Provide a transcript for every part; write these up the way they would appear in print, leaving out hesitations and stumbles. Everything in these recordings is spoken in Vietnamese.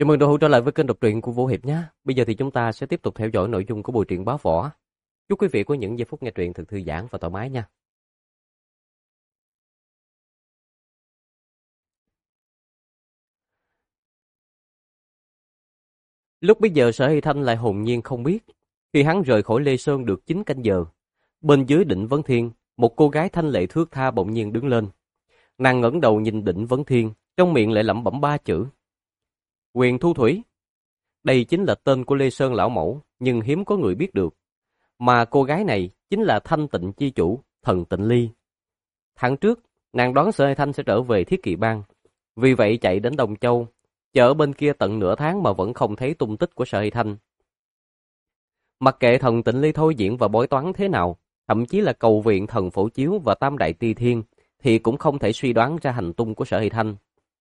Chào mừng đội hữu trở lại với kênh đọc truyện của Vũ Hiệp nhé. Bây giờ thì chúng ta sẽ tiếp tục theo dõi nội dung của bộ truyện Bá Võ. Chúc quý vị có những giây phút nghe truyện thật thư giãn và thoải mái nha. Lúc bấy giờ Sở Hy Thanh lại hồn nhiên không biết. Khi hắn rời khỏi Lê Sơn được 9 canh giờ, bên dưới Đỉnh Vấn Thiên, một cô gái thanh lệ thướt tha bỗng nhiên đứng lên. Nàng ngẩng đầu nhìn Đỉnh Vấn Thiên, trong miệng lại lẩm bẩm 3 chữ: Huyền Thu Thủy. Đây chính là tên của Lê Sơn lão mẫu, nhưng hiếm có người biết được. Mà cô gái này chính là Thanh Tịnh chi chủ, Thần Tịnh Ly. Tháng trước, nàng đoán Sở Hy Thanh sẽ trở về Thiết Kỵ Bang. Vì vậy chạy đến Đông Châu, chờ bên kia tận nửa tháng mà vẫn không thấy tung tích của Sở Hy Thanh. Mặc kệ Thần Tịnh Ly thôi diễn và bói toán thế nào, thậm chí là cầu viện Thần Phổ Chiếu và Tam Đại Ti Thiên, thì cũng không thể suy đoán ra hành tung của Sở Hy Thanh.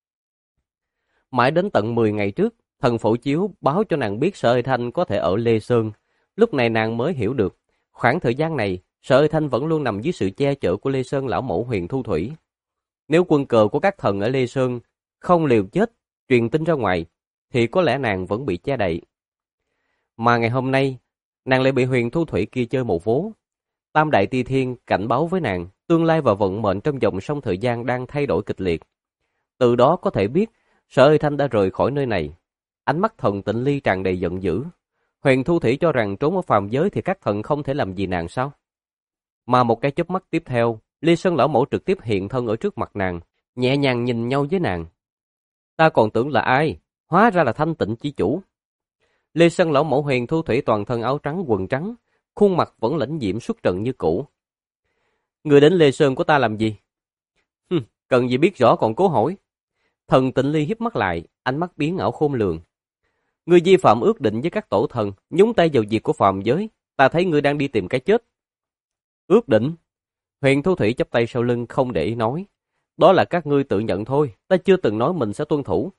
Mãi đến tận 10 ngày trước, Thần Phổ Chiếu báo cho nàng biết Sở Hy Thanh có thể ở Lê Sơn. Lúc này nàng mới hiểu được, khoảng thời gian này, Sở Hy Thanh vẫn luôn nằm dưới sự che chở của Lê Sơn lão mẫu Huyền Thu Thủy. Nếu quân cờ của các thần ở Lê Sơn không liều chết, truyền tin ra ngoài, thì có lẽ nàng vẫn bị che đậy. Mà ngày hôm nay, nàng lại bị Huyền Thu Thủy kia chơi một vố. Tam Đại Ti Thiên cảnh báo với nàng, tương lai và vận mệnh trong dòng sông thời gian đang thay đổi kịch liệt. Từ đó có thể biết, Sở Hy Thanh đã rời khỏi nơi này. Ánh mắt Thần Tịnh Ly tràn đầy giận dữ. Huyền Thu Thủy cho rằng trốn ở phàm giới thì các thần không thể làm gì nàng sao? Mà một cái chớp mắt tiếp theo, Lê Sơn lão mẫu trực tiếp hiện thân ở trước mặt nàng, nhẹ nhàng nhìn nhau với nàng. Ta còn tưởng là ai? Hóa ra là Thanh Tịnh chi chủ. Lê Sơn lão mẫu Huyền Thu Thủy toàn thân áo trắng quần trắng, khuôn mặt vẫn lãnh diễm xuất trần như cũ. Người đến Lê Sơn của ta làm gì? Cần gì biết rõ còn cố hỏi. Thần Tịnh Ly híp mắt lại, ánh mắt biến ảo khôn lường. Ngươi vi phạm ước định với các tổ thần, nhúng tay vào việc của phàm giới, ta thấy ngươi đang đi tìm cái chết. Ước định? Huyền Thu Thủy chắp tay sau lưng không để ý nói. Đó là các ngươi tự nhận thôi, ta chưa từng nói mình sẽ tuân thủ.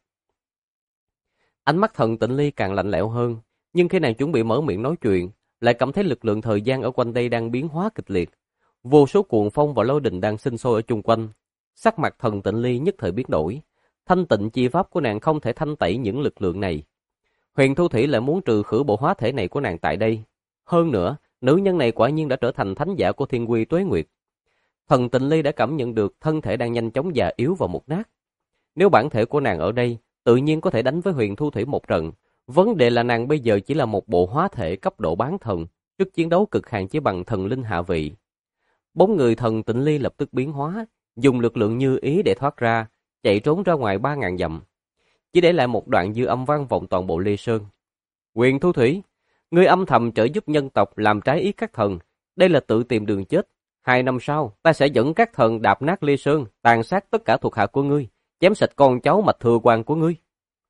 Ánh mắt Thần Tịnh Ly càng lạnh lẽo hơn, nhưng khi nàng chuẩn bị mở miệng nói chuyện, lại cảm thấy lực lượng thời gian ở quanh đây đang biến hóa kịch liệt. Vô số cuồng phong và lôi đình đang sinh sôi ở chung quanh. Sắc mặt Thần Tịnh Ly nhất thời biến đổi. Thanh tịnh chi pháp của nàng không thể thanh tẩy những lực lượng này. Huyền Thu Thủy lại muốn trừ khử bộ hóa thể này của nàng tại đây. Hơn nữa, nữ nhân này quả nhiên đã trở thành thánh giả của Thiên Quy Tuế Nguyệt. Thần Tịnh Ly đã cảm nhận được thân thể đang nhanh chóng già yếu và mục nát. Nếu bản thể của nàng ở đây, tự nhiên có thể đánh với Huyền Thu Thủy một trận. Vấn đề là nàng bây giờ chỉ là một bộ hóa thể cấp độ bán thần, sức chiến đấu cực hạn chỉ bằng thần linh hạ vị. Bóng người Thần Tịnh Ly lập tức biến hóa, dùng lực lượng như ý để thoát ra, chạy trốn ra ngoài 3.000 dặm. Chỉ để lại một đoạn dư âm vang vọng toàn bộ Lê Sơn. Huyền Thu Thủy, ngươi âm thầm trợ giúp nhân tộc làm trái ý các thần, đây là tự tìm đường chết. 2 năm sau, ta sẽ dẫn các thần đạp nát Lê Sơn, tàn sát tất cả thuộc hạ của ngươi, chém sạch con cháu mạch thừa quan của ngươi.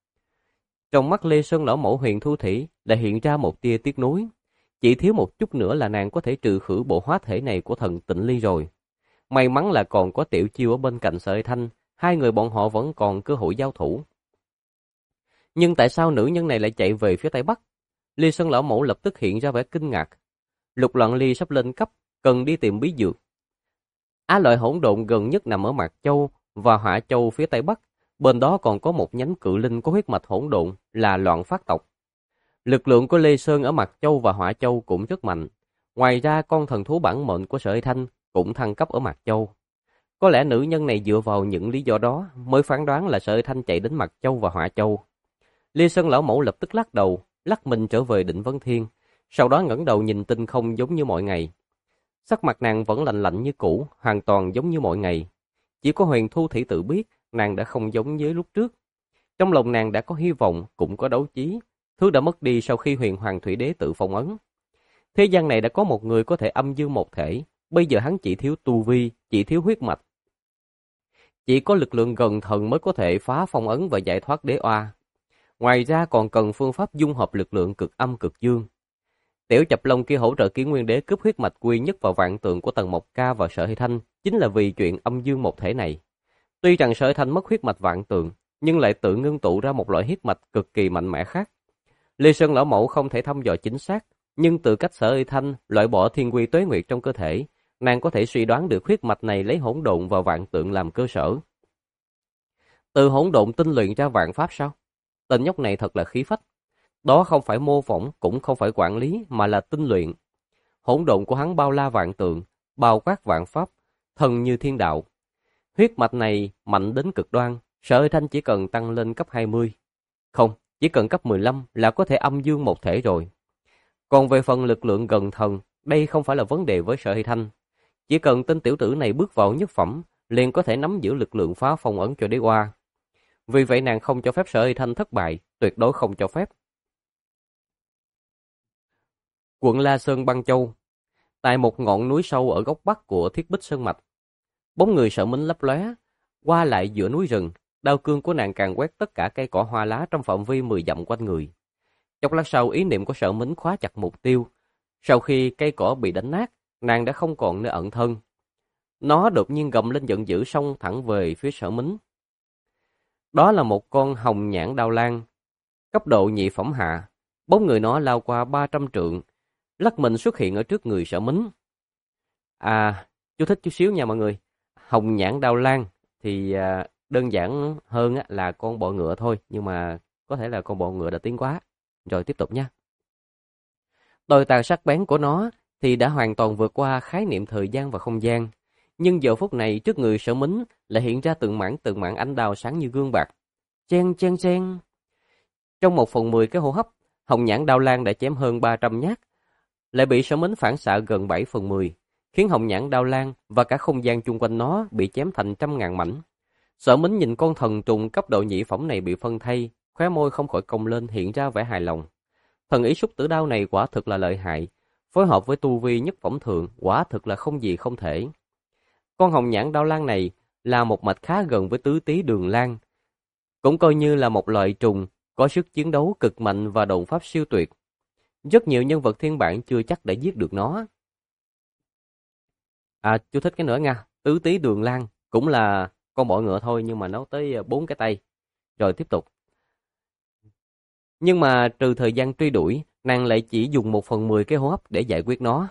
Trong mắt Lê Sơn lão mẫu Huyền Thu Thủy đã hiện ra một tia tiếc nuối. Chỉ thiếu một chút nữa là nàng có thể trừ khử bộ hóa thể này của Thần Tịnh Ly rồi. May mắn là còn có Tiểu Chiêu ở bên cạnh Sở Hy Thanh, hai người bọn họ vẫn còn cơ hội giao thủ. Nhưng tại sao nữ nhân này lại chạy về phía Tây Bắc? Lê Sơn lão mẫu lập tức hiện ra vẻ kinh ngạc. Lục Loạn Ly sắp lên cấp, cần đi tìm bí dược. Á Lợi hỗn độn gần nhất nằm ở Mạc Châu và Hỏa Châu phía Tây Bắc. Bên đó còn có một nhánh cự linh có huyết mạch hỗn độn là Loạn Phát tộc. Lực lượng của Lê Sơn ở Mạc Châu và Hỏa Châu cũng rất mạnh. Ngoài ra con thần thú bản mệnh của Sở Hy Thanh cũng thăng cấp ở Mạc Châu. Có lẽ nữ nhân này dựa vào những lý do đó mới phán đoán là Sở Hy Thanh chạy đến Mạc Châu và Hỏa Châu. Lê Sơn lão mẫu lập tức lắc đầu, lắc mình trở về Đỉnh Vấn Thiên, sau đó ngẩng đầu nhìn tinh không giống như mọi ngày. Sắc mặt nàng vẫn lạnh lạnh như cũ, hoàn toàn giống như mọi ngày. Chỉ có Huyền Thu Thủy tự biết nàng đã không giống với lúc trước. Trong lòng nàng đã có hy vọng, cũng có đấu chí, thứ đã mất đi sau khi Huyền Hoàng Thủy Đế tự phong ấn. Thế gian này đã có một người có thể âm dương một thể, bây giờ hắn chỉ thiếu tu vi, chỉ thiếu huyết mạch. Chỉ có lực lượng gần thần mới có thể phá phong ấn và giải thoát đế oa. Ngoài ra còn cần phương pháp dung hợp lực lượng cực âm cực dương. Tiểu Chập Long kia hỗ trợ Kiến Nguyên Đế cướp huyết mạch quy nhất vào vạn tượng của Tần Mộc Ca và Sở Hy Thanh chính là vì chuyện âm dương một thể này. Tuy rằng Sở Hy Thanh mất huyết mạch vạn tượng, nhưng lại tự ngưng tụ ra một loại huyết mạch cực kỳ mạnh mẽ khác. Lê Sơn lão mẫu không thể thăm dò chính xác, nhưng từ cách Sở Hy Thanh loại bỏ Thiên Quy Tuế Nguyệt trong cơ thể, nàng có thể suy đoán được huyết mạch này lấy hỗn độn và vạn tượng làm cơ sở. Từ hỗn độn tinh luyện ra vạn pháp sao? Tên nhóc này thật là khí phách. Đó không phải mô phỏng, cũng không phải quản lý, mà là tinh luyện. Hỗn độn của hắn bao la vạn tượng, bao quát vạn pháp, thần như thiên đạo. Huyết mạch này mạnh đến cực đoan, Sở Hơi Thanh chỉ cần tăng lên cấp 20. Không, chỉ cần cấp 15 là có thể âm dương một thể rồi. Còn về phần lực lượng gần thần, đây không phải là vấn đề với Sở Hơi Thanh. Chỉ cần tên tiểu tử này bước vào nhất phẩm, liền có thể nắm giữ lực lượng phá phong ấn cho đế oa. Vì vậy nàng không cho phép Sở Hơi Thanh thất bại, tuyệt đối không cho phép. Quận La Sơn Băng Châu. Tại một ngọn núi sâu ở góc bắc của Thiết Bích Sơn Mạch, bóng người Sở Mính lấp lóe, qua lại giữa núi rừng, đao cương của nàng càng quét tất cả cây cỏ hoa lá trong phạm vi 10 dặm quanh người. Chốc lát sau, ý niệm của Sở Mính khóa chặt mục tiêu. Sau khi cây cỏ bị đánh nát, nàng đã không còn nơi ẩn thân. Nó đột nhiên gầm lên giận dữ xông thẳng về phía Sở Mính. Đó là một con hồng nhãn đao lang, cấp độ nhị phẩm hạ. Bóng người nó lao qua 300 trượng, lắc mình xuất hiện ở trước người Sở Mính. À, chú thích chút xíu nha mọi người. Hồng nhãn đao lang thì đơn giản hơn là con bọ ngựa thôi, nhưng mà có thể là con bọ ngựa đã tiến quá. Rồi tiếp tục nha. Đôi tàn sắc bén của nó thì đã hoàn toàn vượt qua khái niệm thời gian và không gian. Nhưng giờ phút này trước người Sở Mính lại hiện ra từng mảng ánh đao sáng như gương bạc. Chen chen chen. Trong 1/10 cái hô hấp, hồng nhãn đao lang đã chém hơn 300 nhát, lại bị Sở Mính phản xạ gần 7/10, khiến hồng nhãn đao lang và cả không gian chung quanh nó bị chém thành trăm ngàn mảnh. Sở Mính nhìn con thần trùng cấp độ nhị phẩm này bị phân thây, khóe môi không khỏi cong lên hiện ra vẻ hài lòng. Thần ý xúc tử đao này quả thực là lợi hại, phối hợp với tu vi nhất phẩm thượng quả thực là không gì không thể. Con hồng nhãn đao lang này là một mạch khá gần với tứ tí đường lang, cũng coi như là một loại trùng có sức chiến đấu cực mạnh và độn pháp siêu tuyệt. Rất nhiều nhân vật thiên bản chưa chắc đã giết được nó. Chú thích cái nữa nha, tứ tí đường lang cũng là con bọ ngựa thôi, nhưng mà nó tới 4 cái tay. Rồi tiếp tục. Nhưng mà trừ thời gian truy đuổi, nàng lại chỉ dùng 1/10 cái hô hấp để giải quyết nó.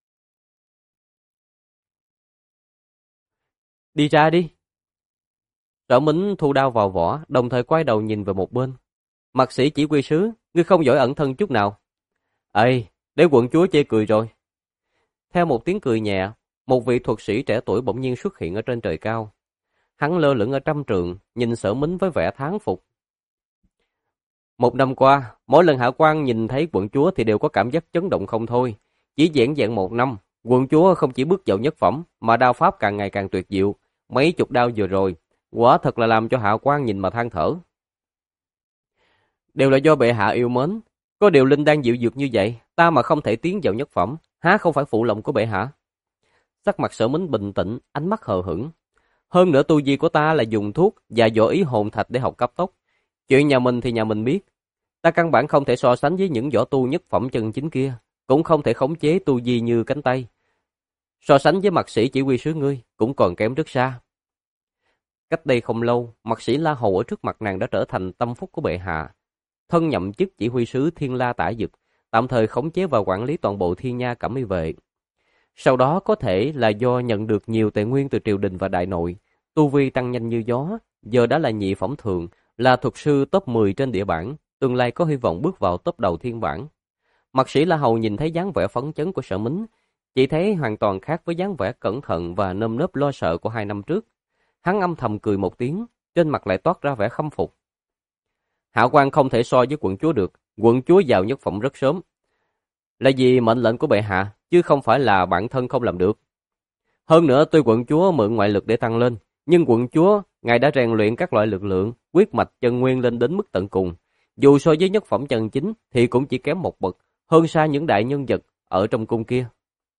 Đi ra đi. Sở Mính thu đao vào vỏ, đồng thời quay đầu nhìn về một bên. Mạc sĩ chỉ huy sứ, ngươi không giỏi ẩn thân chút nào. Ê, để quận chúa chê cười rồi. Theo một tiếng cười nhẹ, một vị thuật sĩ trẻ tuổi bỗng nhiên xuất hiện ở trên trời cao. Hắn lơ lửng ở trăm trượng, nhìn Sở Mính với vẻ thán phục. Một năm qua, mỗi lần Hạ Quan nhìn thấy quận chúa thì đều có cảm giác chấn động không thôi. Chỉ vẹn vẹn một năm, quận chúa không chỉ bước vào nhất phẩm, mà đao pháp càng ngày càng tuyệt diệu. Mấy chục đao vừa rồi, quả thật là làm cho Hạ Quan nhìn mà than thở. Đều là do bệ hạ yêu mến. Có điều linh đang dịu dược như vậy, ta mà không thể tiến vào nhất phẩm, há không phải phụ lòng của bệ hạ? Sắc mặt Sở Mính bình tĩnh, ánh mắt hờ hững. Hơn nữa tu vi của ta là dùng thuốc và võ ý hồn thạch để học cấp tốc. Chuyện nhà mình thì nhà mình biết. Ta căn bản không thể so sánh với những võ tu nhất phẩm chân chính kia, cũng không thể khống chế tu vi như cánh tay. So sánh với mạc sĩ chỉ huy sứ ngươi, cũng còn kém rất xa. Cách đây không lâu, mạc sĩ La Hầu ở trước mặt nàng đã trở thành tâm phúc của bệ hạ. Thân nhậm chức chỉ huy sứ Thiên La Tả Dực, tạm thời khống chế và quản lý toàn bộ Thiên Nha Cẩm Y Vệ. Sau đó có thể là do nhận được nhiều tài nguyên từ triều đình và đại nội, tu vi tăng nhanh như gió, giờ đã là nhị phẩm thượng, là thuật sư top 10 trên địa bảng, tương lai có hy vọng bước vào top đầu thiên bảng. Mạc sĩ La Hầu nhìn thấy dáng vẻ phấn chấn của Sở Mính, chỉ thấy hoàn toàn khác với dáng vẻ cẩn thận và nơm nớp lo sợ của 2 năm trước. Hắn âm thầm cười một tiếng, trên mặt lại toát ra vẻ khâm phục. Hạ quan không thể so với quận chúa được, quận chúa vào nhất phẩm rất sớm. Là vì mệnh lệnh của bệ hạ, chứ không phải là bản thân không làm được. Hơn nữa tuy quận chúa mượn ngoại lực để tăng lên, nhưng quận chúa, ngài đã rèn luyện các loại lực lượng, quyết mạch chân nguyên lên đến mức tận cùng. Dù so với nhất phẩm chân chính thì cũng chỉ kém một bậc, hơn xa những đại nhân vật ở trong cung kia.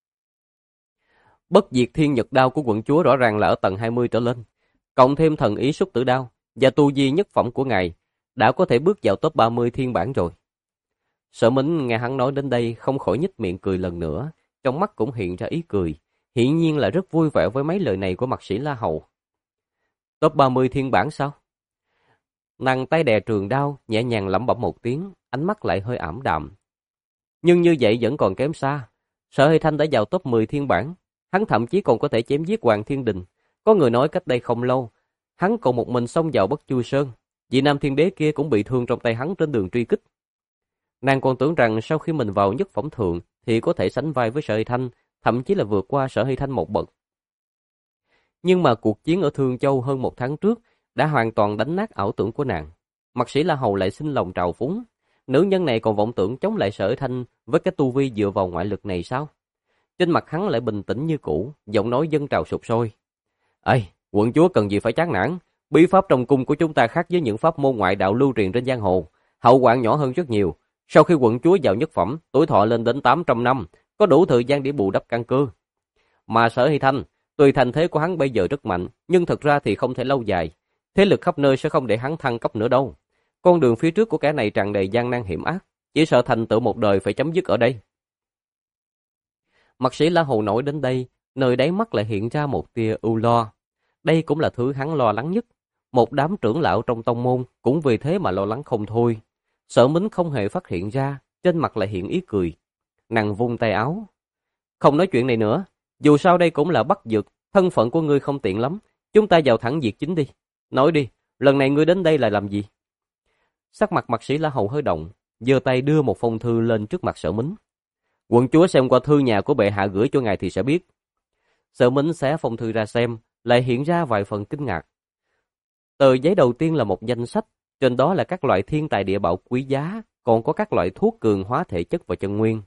Bất diệt thiên nhật đao của quận chúa rõ ràng là ở tầng 20 trở lên, cộng thêm thần ý xúc tử đao và tu vi nhất phẩm của ngài, đã có thể bước vào top 30 thiên bản rồi. Sở Mính nghe hắn nói đến đây không khỏi nhếch miệng cười lần nữa, trong mắt cũng hiện ra ý cười, hiển nhiên là rất vui vẻ với mấy lời này của mạc sĩ La Hầu. Top 30 thiên bản sao? Nàng tay đè trường đao, nhẹ nhàng lẩm bẩm một tiếng, ánh mắt lại hơi ảm đạm. Nhưng như vậy vẫn còn kém xa. Sở Hơi Thanh đã vào top 10 thiên bản, hắn thậm chí còn có thể chém giết Hoàng Thiên Đình. Có người nói cách đây không lâu, hắn còn một mình xông vào Bất Chu Sơn, vị nam thiên đế kia cũng bị thương trong tay hắn trên đường truy kích. Nàng còn tưởng rằng sau khi mình vào nhất phẩm thượng thì có thể sánh vai với Sở Hy Thanh, thậm chí là vượt qua Sở Hy Thanh một bậc. Nhưng mà cuộc chiến ở Thương Châu hơn 1 tháng trước đã hoàn toàn đánh nát ảo tưởng của nàng. Mạc Sĩ La Hầu lại sinh lòng trào phúng, nữ nhân này còn vọng tưởng chống lại Sở Hy Thanh với cái tu vi dựa vào ngoại lực này sao? Trên mặt hắn lại bình tĩnh như cũ, giọng nói dâng trào sục sôi. Ê, quận chúa cần gì phải chán nản, bí pháp trong cung của chúng ta khác với những pháp môn ngoại đạo lưu truyền trên giang hồ, hậu quả nhỏ hơn rất nhiều. Sau khi quận chúa vào nhất phẩm, tuổi thọ lên đến 800 năm, có đủ thời gian để bù đắp căn cơ. Mà Sở Hy Thanh, tuy thành thế của hắn bây giờ rất mạnh, nhưng thật ra thì không thể lâu dài. Thế lực khắp nơi sẽ không để hắn thăng cấp nữa đâu. Con đường phía trước của kẻ này tràn đầy gian nan hiểm ác, chỉ sợ thành tựu một đời phải chấm dứt ở đây. Mạc Sĩ La Hầu nổi đến đây, nơi đáy mắt lại hiện ra một tia ưu lo. Đây cũng là thứ hắn lo lắng nhất. Một đám trưởng lão trong tông môn cũng vì thế mà lo lắng không thôi. Sở Mính không hề phát hiện ra, trên mặt lại hiện ý cười. Nàng vung tay áo. Không nói chuyện này nữa, dù sao đây cũng là Bắc Dực, thân phận của ngươi không tiện lắm. Chúng ta vào thẳng việc chính đi. Nói đi, lần này ngươi đến đây là làm gì? Sắc mặt Mạc Sĩ La Hầu hơi động, giơ tay đưa một phong thư lên trước mặt Sở Mính. Quận chúa xem qua thư nhà của bệ hạ gửi cho ngài thì sẽ biết. Sở Mính xé phong thư ra xem, lại hiện ra vài phần kinh ngạc. Tờ giấy đầu tiên là một danh sách, trên đó là các loại thiên tài địa bảo quý giá, còn có các loại thuốc cường hóa thể chất và chân nguyên.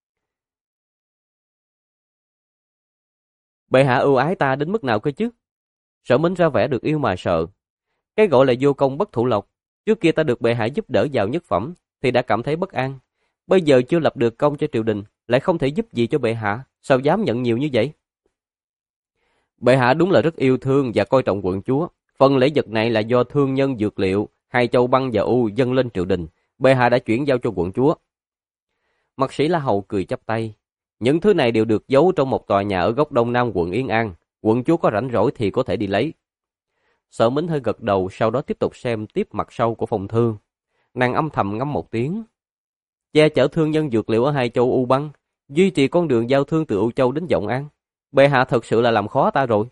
Bệ hạ ưu ái ta đến mức nào cơ chứ? Sở Mính ra vẻ được yêu mà sợ. Cái gọi là vô công bất thụ lộc, trước kia ta được bệ hạ giúp đỡ vào nhất phẩm thì đã cảm thấy bất an. Bây giờ chưa lập được công cho triều đình, lại không thể giúp gì cho bệ hạ, sao dám nhận nhiều như vậy? Bệ hạ đúng là rất yêu thương và coi trọng quận chúa. Phần lễ vật này là do thương nhân dược liệu, Hai Châu Băng và U dâng lên triều đình. Bệ hạ đã chuyển giao cho quận chúa. Mạc Sĩ La Hầu cười chắp tay. Những thứ này đều được giấu trong một tòa nhà ở góc đông nam quận Yên An. Quận chúa có rảnh rỗi thì có thể đi lấy. Sở Mính hơi gật đầu, sau đó tiếp tục xem tiếp mặt sau của phong thư. Nàng âm thầm ngâm một tiếng. Che chở thương nhân dược liệu ở Hai Châu U Băng, duy trì con đường giao thương từ U Châu đến Vọng An. Bệ hạ thật sự là làm khó ta rồi.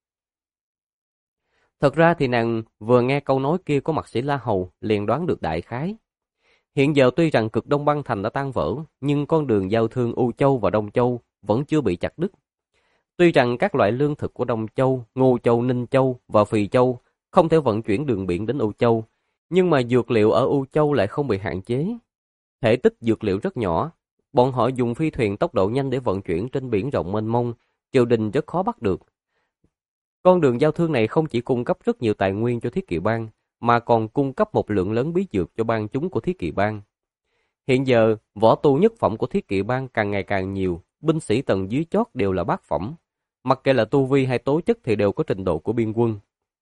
Thật ra thì nàng vừa nghe câu nói kia của Mạc Sĩ La Hầu liền đoán được đại khái. Hiện giờ tuy rằng cực Đông Băng Thành đã tan vỡ, nhưng con đường giao thương U Châu và Đông Châu vẫn chưa bị chặt đứt. Tuy rằng các loại lương thực của Đông Châu, Ngô Châu, Ninh Châu và Phì Châu không thể vận chuyển đường biển đến U Châu, nhưng mà dược liệu ở U Châu lại không bị hạn chế. Thể tích dược liệu rất nhỏ, bọn họ dùng phi thuyền tốc độ nhanh để vận chuyển trên biển rộng mênh mông, triều đình rất khó bắt được. Con đường giao thương này không chỉ cung cấp rất nhiều tài nguyên cho Thiết Kỵ Bang, mà còn cung cấp một lượng lớn bí dược cho bang chúng của Thiết Kỵ Bang. Hiện giờ, võ tu nhất phẩm của Thiết Kỵ Bang càng ngày càng nhiều, binh sĩ tầng dưới chót đều là bát phẩm. Mặc kệ là tu vi hay tố chất thì đều có trình độ của biên quân.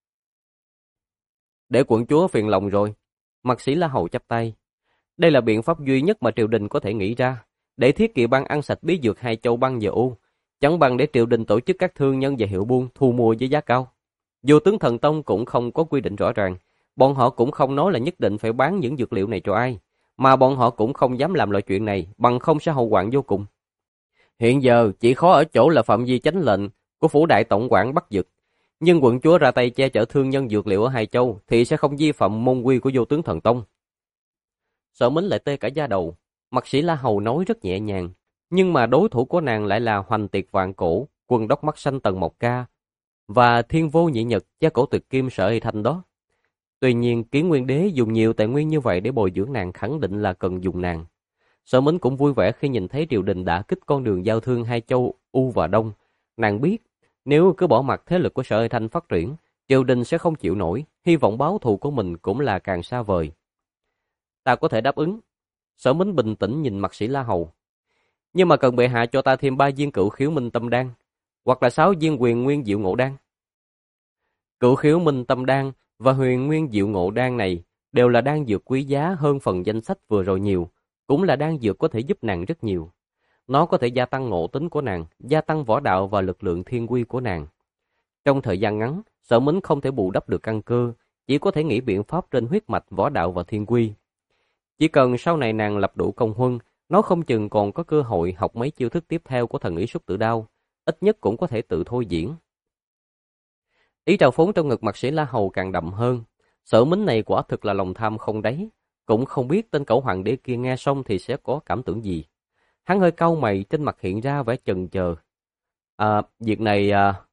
Để quận chúa phiền lòng rồi. Mạc Sĩ La Hầu chắp tay. Đây là biện pháp duy nhất mà triều đình có thể nghĩ ra, để Thiết Kỵ Bang ăn sạch bí dược Hai Châu Băng và U, chẳng bằng để triều đình tổ chức các thương nhân và hiệu buôn thu mua với giá cao. Vô Tướng Thần Tông cũng không có quy định rõ ràng, bọn họ cũng không nói là nhất định phải bán những dược liệu này cho ai, mà bọn họ cũng không dám làm loại chuyện này, bằng không sẽ hậu hoạn vô cùng. Hiện giờ chỉ khó ở chỗ là phạm vi chánh lệnh của phủ đại tổng quản Bắc Dực, nhưng quận chúa ra tay che chở thương nhân dược liệu ở Hai Châu thì sẽ không vi phạm môn quy của Vô Tướng Thần Tông. Sở Mính lại tê cả da đầu. Mạc Sĩ La Hầu nói rất nhẹ nhàng, nhưng mà đối thủ của nàng lại là Hoành Tiệt Vạn Cổ, Quân Đốc Mắt Xanh Tần Mộc Ca và Thiên Vô Nhị Nhật, Gia Cổ Tuyệt Kim Sở Hy Thanh đó. Tuy nhiên, Kiến Nguyên Đế dùng nhiều tài nguyên như vậy để bồi dưỡng nàng, khẳng định là cần dùng nàng. Sở Mính cũng vui vẻ khi nhìn thấy triều đình đã kích con đường giao thương Hai Châu U và Đông. Nàng biết, nếu cứ bỏ mặc thế lực của Sở Hy Thanh phát triển, triều đình sẽ không chịu nổi, hy vọng báo thù của mình cũng là càng xa vời. Ta có thể đáp ứng. Sở Mính bình tĩnh nhìn Mạc Sĩ La Hầu. Nhưng mà cần bệ hạ cho ta thêm 3 viên Cửu Khiếu Minh Tâm Đan, hoặc là 6 viên Huyền Nguyên Diệu Ngộ Đan. Cửu Khiếu Minh Tâm Đan và Huyền Nguyên Diệu Ngộ Đan này đều là đan dược quý giá hơn phần danh sách vừa rồi nhiều, cũng là đan dược có thể giúp nàng rất nhiều. Nó có thể gia tăng ngộ tính của nàng, gia tăng võ đạo và lực lượng thiên quy của nàng. Trong thời gian ngắn, Sở Mính không thể bù đắp được căn cơ, chỉ có thể nghĩ biện pháp trên huyết mạch võ đạo và thiên quy. Chỉ cần sau này nàng lập đủ công huân, nó không chừng còn có cơ hội học mấy chiêu thức tiếp theo của thần ý xuất tử đao, ít nhất cũng có thể tự thôi diễn. Ý trào phúng trong ngực Mạc Sĩ La Hầu càng đậm hơn. Sở Mính này quả thực là lòng tham không đáy, cũng không biết tên cẩu hoàng đế kia nghe xong thì sẽ có cảm tưởng gì. Hắn hơi cau mày, trên mặt hiện ra vẻ chần chờ. Việc này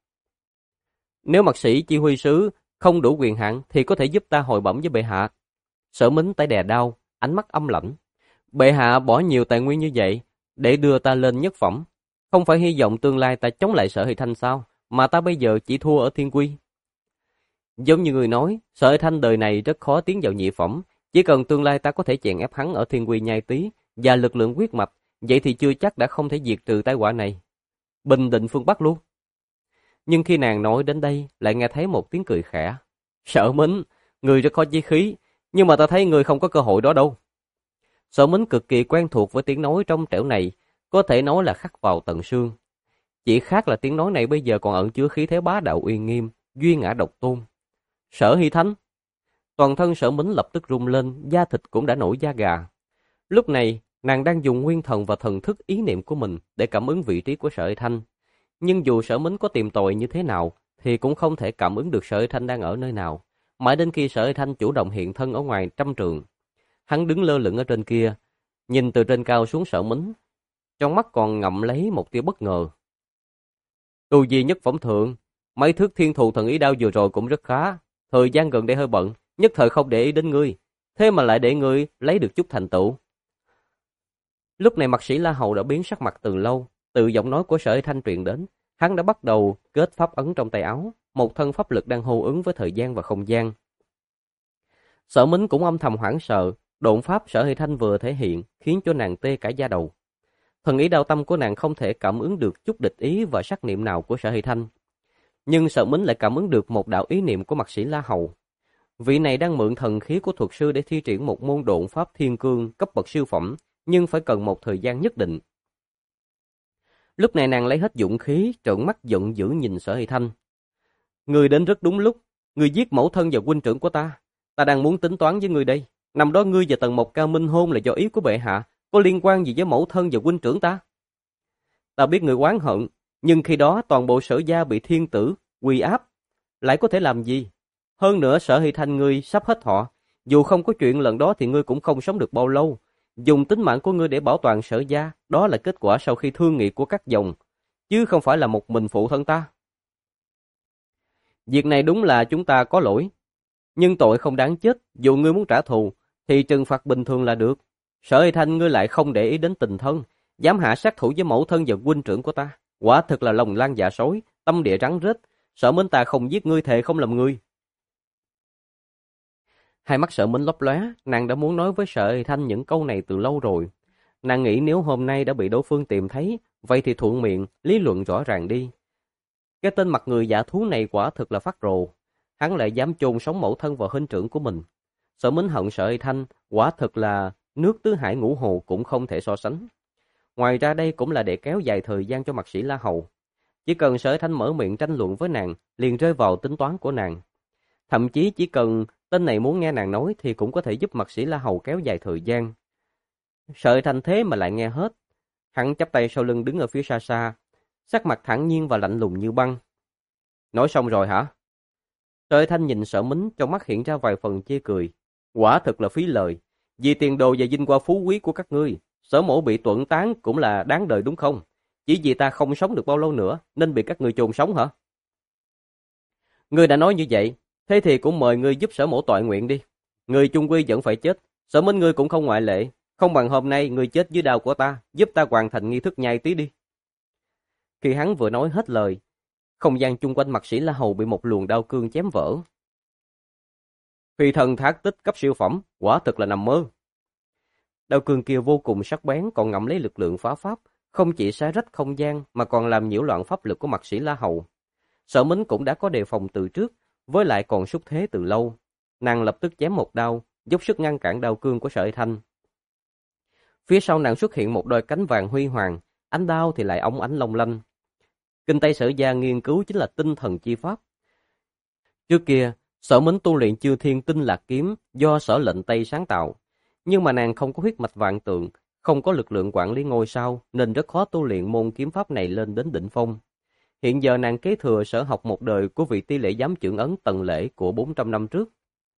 nếu mật sĩ chỉ huy sứ không đủ quyền hạn thì có thể giúp ta hồi bẩm với bệ hạ. Sở Mính tay đè đao, ánh mắt âm lãnh. Bệ hạ bỏ nhiều tài nguyên như vậy để đưa ta lên nhất phẩm, không phải hy vọng tương lai ta chống lại Sở Hy Thanh sao, mà ta bây giờ chỉ thua ở thiên quy. Giống như người nói, Sở Hy Thanh đời này rất khó tiến vào nhị phẩm, chỉ cần tương lai ta có thể chèn ép hắn ở thiên quy nhai tý và lực lượng huyết mạch, vậy thì chưa chắc đã không thể diệt trừ tai họa này. Bình định phương Bắc luôn. Nhưng khi nàng nói đến đây, lại nghe thấy một tiếng cười khẽ. Sở Mính, người rất có chí khí, nhưng mà ta thấy người không có cơ hội đó đâu. Sở Mính cực kỳ quen thuộc với tiếng nói trong trẻo này, có thể nói là khắc vào tận xương. Chỉ khác là tiếng nói này bây giờ còn ẩn chứa khí thế bá đạo uy nghiêm, duy ngã độc tôn. Sở Hy Thanh. Toàn thân Sở Mính lập tức rung lên, da thịt cũng đã nổi da gà. Lúc này, nàng đang dùng nguyên thần và thần thức ý niệm của mình để cảm ứng vị trí của Sở Hy Thanh. Nhưng dù Sở Mính có tìm tòi như thế nào, thì cũng không thể cảm ứng được Sở Hy Thanh đang ở nơi nào. Mãi đến khi Sở Hy Thanh chủ động hiện thân ở ngoài trăm trượng. Hắn đứng lơ lửng ở trên kia, nhìn từ trên cao xuống Sở Mính, trong mắt còn ngậm lấy một tia bất ngờ. Tu vi nhất phẩm thượng, mấy thước thiên thù thần ý đao vừa rồi cũng rất khá. Thời gian gần đây hơi bận, nhất thời không để ý đến ngươi, thế mà lại để ngươi lấy được chút thành tựu. Lúc này Mạc Sĩ La Hầu đã biến sắc mặt từ lâu, từ giọng nói của Sở Hy Thanh truyền đến, hắn đã bắt đầu kết pháp ấn trong tay áo, một thân pháp lực đang hô ứng với thời gian và không gian. Sở Mính cũng âm thầm hoảng sợ, độn pháp Sở Hy Thanh vừa thể hiện khiến cho nàng tê cả da đầu. Thần ý đao tâm của nàng không thể cảm ứng được chút địch ý và sắc niệm nào của Sở Hy Thanh, nhưng Sở Mính lại cảm ứng được một đạo ý niệm của Mạc Sĩ La Hầu. Vị này đang mượn thần khí của thuật sư để thi triển một môn độn pháp thiên cương cấp bậc siêu phẩm, nhưng phải cần một thời gian nhất định. Lúc này nàng lấy hết dũng khí, trợn mắt giận dữ nhìn Sở Hy Thanh. Ngươi đến rất đúng lúc, ngươi giết mẫu thân và huynh trưởng của ta. Ta đang muốn tính toán với ngươi đây. Năm đó ngươi và Tần Mộc Cao minh hôn là do ý của bệ hạ, có liên quan gì với mẫu thân và huynh trưởng ta? Ta biết ngươi oán hận, nhưng khi đó toàn bộ Sở gia bị thiên tử uy áp, lại có thể làm gì? Hơn nữa Sở Hy Thanh ngươi sắp hết thọ, dù không có chuyện lần đó thì ngươi cũng không sống được bao lâu. Dùng tính mạng của ngươi để bảo toàn Sở gia, đó là kết quả sau khi thương nghị của các dòng, chứ không phải là một mình phụ thân ta. Việc này đúng là chúng ta có lỗi, nhưng tội không đáng chết, dù ngươi muốn trả thù thì trừng phạt bình thường là được. Sở Hy Thanh ngươi lại không để ý đến tình thân, dám hạ sát thủ với mẫu thân và huynh trưởng của ta, quả thực là lòng lang dạ sói, tâm địa rắn rết. Sở Mính ta không giết ngươi, thề không làm ngươi. Hai mắt Sở Mính lóp lóe, nàng đã muốn nói với Sở Hy Thanh những câu này từ lâu rồi. Nàng nghĩ nếu hôm nay đã bị đối phương tìm thấy, vậy thì thuận miệng, lý luận rõ ràng đi. Cái tên mặt người giả thú này quả thực là phát rồ, hắn lại dám chôn sống mẫu thân và huynh trưởng của mình. Sở Mính hận Sở Hy Thanh, quả thực là nước tứ hải ngũ hồ cũng không thể so sánh. Ngoài ra đây cũng là để kéo dài thời gian cho Mạc Sĩ La Hầu. Chỉ cần Sở Hy Thanh mở miệng tranh luận với nàng, liền rơi vào tính toán của nàng. Thậm chí chỉ cần tên này muốn nghe nàng nói thì cũng có thể giúp Mạc Sĩ La Hầu kéo dài thời gian. Sở Hy Thanh thế mà lại nghe hết. Hắn chắp tay sau lưng đứng ở phía xa xa, sắc mặt thản nhiên và lạnh lùng như băng. Nói xong rồi hả? Sở Hy Thanh nhìn Sở Mính, trong mắt hiện ra vài phần chê cười. Quả thực là phí lời. Vì tiền đồ và vinh hoa phú quý của các ngươi, Sở mẫu bị tuẫn tán cũng là đáng đời đúng không? Chỉ vì ta không sống được bao lâu nữa nên bị các ngươi chôn sống hả? Ngươi đã nói như vậy, thế thì cũng mời ngươi giúp Sở mẫu toại nguyện đi. Ngươi chung quy vẫn phải chết, Sở Mính ngươi cũng không ngoại lệ. Không bằng hôm nay ngươi chết dưới đao của ta, giúp ta hoàn thành nghi thức nhai tí đi. Khi hắn vừa nói hết lời, không gian chung quanh Mạc Sĩ La Hầu bị một luồng đao cương chém vỡ. Phi thần thác tích cấp siêu phẩm, quả thực là nằm mơ. Đao cương kia vô cùng sắc bén, còn ngậm lấy lực lượng phá pháp, không chỉ xé rách không gian mà còn làm nhiễu loạn pháp lực của Mạc Sĩ La Hầu. Sở Mính cũng đã có đề phòng từ trước, với lại còn xúc thế từ lâu. Nàng lập tức chém một đao, dốc sức ngăn cản đao cương của Sở Hy Thanh. Phía sau nàng xuất hiện một đôi cánh vàng huy hoàng, ánh đao thì lại óng ánh long lanh. Kinh Tây Sở gia nghiên cứu chính là tinh thần chi pháp. Trước kia, Sở Mính tu luyện Chư Thiên Tinh Lạc Kiếm do Sở Lệnh Tây sáng tạo, nhưng mà nàng không có huyết mạch vạn tượng, không có lực lượng quản lý ngôi sao nên rất khó tu luyện môn kiếm pháp này lên đến đỉnh phong. Hiện giờ nàng kế thừa sở học một đời của vị Ti Lễ Giám Chưởng Ấn Tần Lễ của 400 năm trước.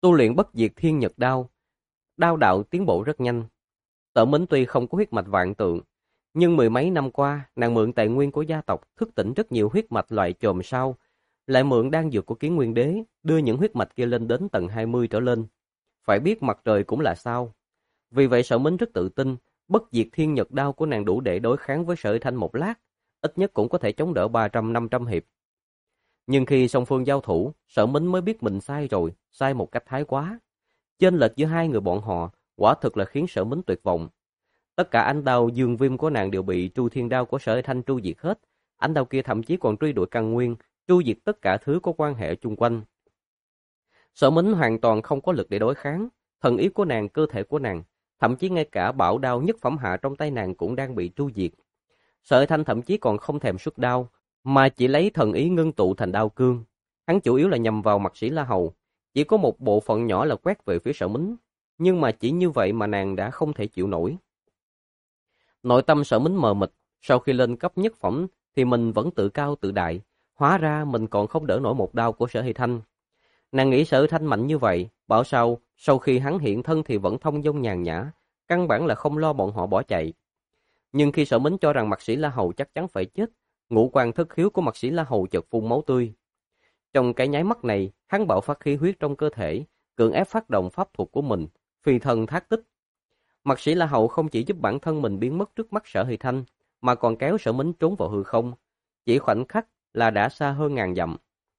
tu luyện bất diệt thiên nhật đao, đao đạo tiến bộ rất nhanh. Sở Mính tuy không có huyết mạch vạn tượng, nhưng mười mấy năm qua, nàng mượn tài nguyên của gia tộc thức tỉnh rất nhiều huyết mạch loại chòm sao, lại mượn đan dược của Kiến Nguyên Đế, đưa những huyết mạch kia lên đến tầng 20 trở lên. Phải biết mặt trời cũng là sao. Vì vậy Sở Mính rất tự tin, bất diệt thiên nhật đao của nàng đủ để đối kháng với Sở Hy Thanh một lát, ít nhất cũng có thể chống đỡ 300-500 hiệp. Nhưng khi song phương giao thủ, Sở Mính mới biết mình sai rồi, sai một cách thái quá. Chênh lệch giữa hai người bọn họ, quả thực là khiến Sở Mính tuyệt vọng. Tất cả ánh đao dương viêm của nàng đều bị Tru Thiên Đao của Sở Hy Thanh tru diệt hết. Ánh đao kia thậm chí còn truy đuổi căn nguyên, tru diệt tất cả thứ có quan hệ chung quanh. Sở Mính hoàn toàn không có lực để đối kháng, thần ý của nàng, cơ thể của nàng, thậm chí ngay cả bảo đao nhất phẩm hạ trong tay nàng cũng đang bị tru diệt. Sở Hy Thanh thậm chí còn không thèm xuất đao, mà chỉ lấy thần ý ngưng tụ thành đao cương. Hắn chủ yếu là nhằm vào Mạc Sĩ La Hầu, chỉ có một bộ phận nhỏ là quét về phía Sở Mính, nhưng mà chỉ như vậy mà nàng đã không thể chịu nổi. Nội tâm Sở Mính mờ mịt, sau khi lên cấp nhất phẩm thì mình vẫn tự cao tự đại, hóa ra mình còn không đỡ nổi một đao của Sở Hy Thanh. Nàng nghĩ Sở Hy Thanh mạnh như vậy, bảo sao sau khi hắn hiện thân thì vẫn thông dong nhàn nhã, căn bản là không lo bọn họ bỏ chạy. Nhưng khi Sở Mính cho rằng Mạc Sĩ La Hầu chắc chắn phải chết, ngũ quan thất khiếu của Mạc Sĩ La Hầu chợt phun máu tươi. Trong cái nháy mắt này, hắn bạo phát khí huyết trong cơ thể, cưỡng ép phát động pháp thuật của mình, phi thần thác tích. Mạc Sĩ La Hầu không chỉ giúp bản thân mình biến mất trước mắt Sở Hy Thanh, mà còn kéo Sở Mính trốn vào hư không, chỉ khoảnh khắc là đã xa hơn ngàn dặm.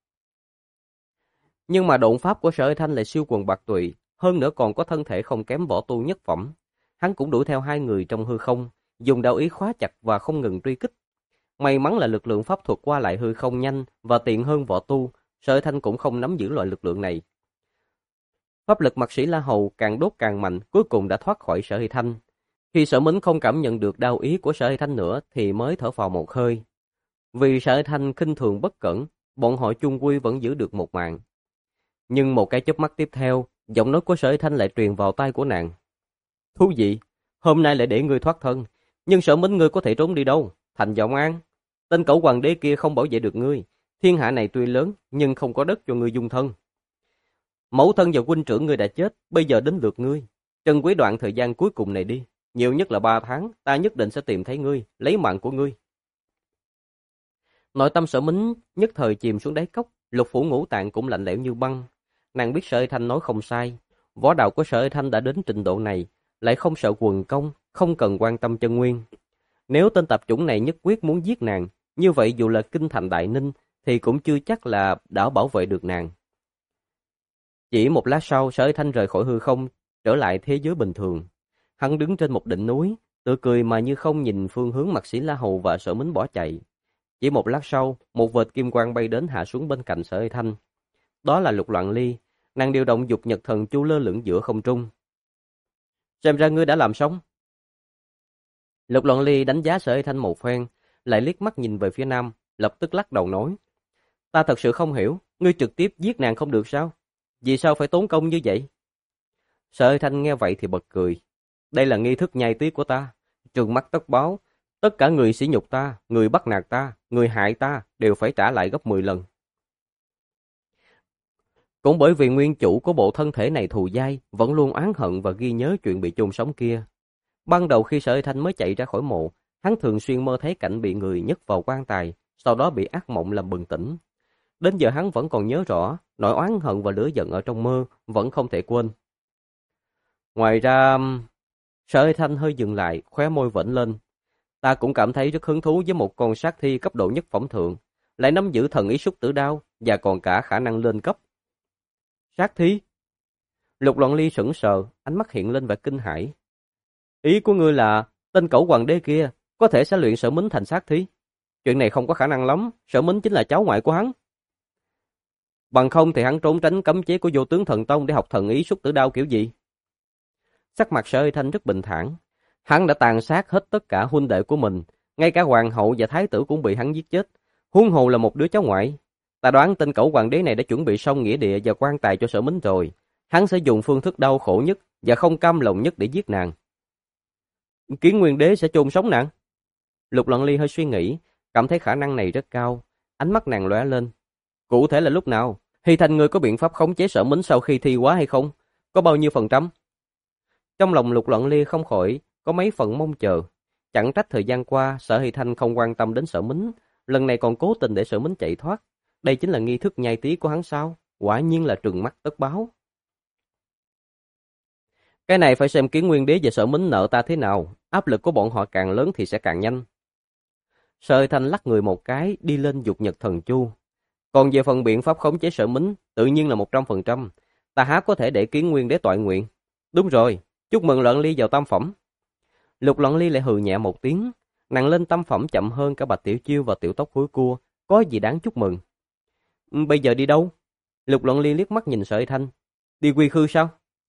Nhưng mà độn pháp của Sở Hy Thanh lại siêu quần bạc tụy, hơn nữa còn có thân thể không kém võ tu nhất phẩm. Hắn cũng đuổi theo hai người trong hư không, dùng đạo ý khóa chặt và không ngừng truy kích. May mắn là lực lượng pháp thuật qua lại hư không nhanh và tiện hơn võ tu, Sở Hy Thanh cũng không nắm giữ loại lực lượng này. Pháp lực Mạc Sĩ La Hầu càng đốt càng mạnh, cuối cùng đã thoát khỏi Sở Hy Thanh. Khi Sở Mính không cảm nhận được đao ý của Sở Hy Thanh nữa thì mới thở phào một hơi. Vì Sở Hy Thanh khinh thường bất cẩn, bọn họ chung quy vẫn giữ được một mạng. Nhưng một cái chớp mắt tiếp theo, giọng nói của Sở Hy Thanh lại truyền vào tai của nàng. Thú vị, hôm nay lại để ngươi thoát thân, nhưng Sở Mính ngươi có thể trốn đi đâu? Thành Vọng An. Tên cẩu hoàng đế kia không bảo vệ được ngươi. Thiên hạ này tuy lớn, nhưng không có đất cho ngươi dung thân. Mẫu thân và huynh trưởng ngươi đã chết, bây giờ đến lượt ngươi. Trân quý đoạn thời gian cuối cùng này đi. Nhiều nhất là 3 tháng, ta nhất định sẽ tìm thấy ngươi, lấy mạng của ngươi. Nội tâm Sở Mính nhất thời chìm xuống đáy cốc, lục phủ ngũ tạng cũng lạnh lẽo như băng. Nàng biết Sở Hy Thanh nói không sai, võ đạo của Sở Hy Thanh đã đến trình độ này, lại không sợ quần công, không cần quan tâm chân nguyên. Nếu tên tạp chủng này nhất quyết muốn giết nàng, như vậy dù là kinh thành Đại Ninh thì cũng chưa chắc là đã bảo vệ được nàng. Chỉ một lát sau, Sở Hy Thanh rời khỏi hư không, trở lại thế giới bình thường. Hắn đứng trên một đỉnh núi, tự cười mà như không nhìn phương hướng Mạc Sĩ La Hầu và Sở Mính bỏ chạy. Chỉ một lát sau, một vệt kim quang bay đến hạ xuống bên cạnh Sở Hy Thanh. Đó là Lục Loạn Ly, nàng điều động dục nhật thần chu lơ lửng giữa không trung. Xem ra ngươi đã làm xong. Lục Loạn Ly đánh giá Sở Hy Thanh một phen, lại liếc mắt nhìn về phía nam, lập tức lắc đầu nói. Ta thật sự không hiểu, ngươi trực tiếp giết nàng không được sao? Vì sao phải tốn công như vậy? Sở Hy Thanh nghe vậy thì bật cười. Đây là nghi thức nhai tiết của ta, trừng mắt tất báo. Tất cả người sỉ nhục ta, người bắt nạt ta, người hại ta đều phải trả lại gấp 10 lần. Cũng bởi vì nguyên chủ của bộ thân thể này thù dai, vẫn luôn oán hận và ghi nhớ chuyện bị chôn sống kia. Ban đầu khi Sở Hy Thanh mới chạy ra khỏi mộ, hắn thường xuyên mơ thấy cảnh bị người nhấc vào quan tài, sau đó bị ác mộng làm bừng tỉnh. Đến giờ hắn vẫn còn nhớ rõ, nỗi oán hận và lửa giận ở trong mơ vẫn không thể quên. Ngoài ra, Sở Hy Thanh hơi dừng lại, khóe môi vểnh lên. Ta cũng cảm thấy rất hứng thú với một con sát thi cấp độ nhất phẩm thượng, lại nắm giữ thần ý xúc tử đao và còn cả khả năng lên cấp. Sát thi? Lục Loạn Ly sững sờ, ánh mắt hiện lên vẻ kinh hãi. Ý của ngươi là tên cẩu hoàng đế kia có thể sẽ luyện Sở Mính thành sát thi? Chuyện này không có khả năng lắm, Sở Mính chính là cháu ngoại của hắn. Bằng không thì hắn trốn tránh cấm chế của Vô Tướng Thần Tông để học thần ý xúc tử đao kiểu gì? Sắc mặt Sở Hy Thanh rất bình thản. Hắn đã tàn sát hết tất cả huynh đệ của mình, ngay cả hoàng hậu và thái tử cũng bị hắn giết chết. Huống hồ là một đứa cháu ngoại. Ta đoán tên cẩu hoàng đế này đã chuẩn bị xong nghĩa địa và quan tài cho Sở Mính rồi. Hắn sẽ dùng phương thức đau khổ nhất và không cam lòng nhất để giết nàng. Kiến Nguyên Đế sẽ chôn sống nàng? Lục Loạn Ly hơi suy nghĩ, cảm thấy khả năng này rất cao. Ánh mắt nàng lóe lên. Cụ thể là lúc nào? Hy Thanh, ngươi có biện pháp khống chế Sở Mính sau khi thi quá hay không? Có bao nhiêu phần trăm? Trong lòng Lục Loạn Ly không khỏi có mấy phần mong chờ. Chẳng trách thời gian qua Sở Hy Thanh không quan tâm đến Sở Mính, lần này còn cố tình để Sở Mính chạy thoát. Đây chính là nghi thức nhai tí của hắn sao? Quả nhiên là trừng mắt tất báo. Cái này phải xem Kiến Nguyên Đế và Sở Mính nợ ta thế nào, áp lực của bọn họ càng lớn thì sẽ càng nhanh. Sở Hy Thanh lắc người một cái, đi lên dục nhật thần chu. Còn về phần biện pháp khống chế Sở Mính, tự nhiên là 100%. Ta há có thể để Kiến Nguyên Đế toại nguyện. Đúng rồi, chúc mừng Loạn Ly vào tam phẩm. Lục Loạn Ly lại hừ nhẹ một tiếng, nàng lên tam phẩm chậm hơn cả Bạch Tiểu Chiêu và Tiểu Tóc Hối Cua, có gì đáng chúc mừng. Bây giờ đi đâu? Lục Loạn Ly liếc mắt nhìn Sở Hy Thanh. Đi Quy Khư sao?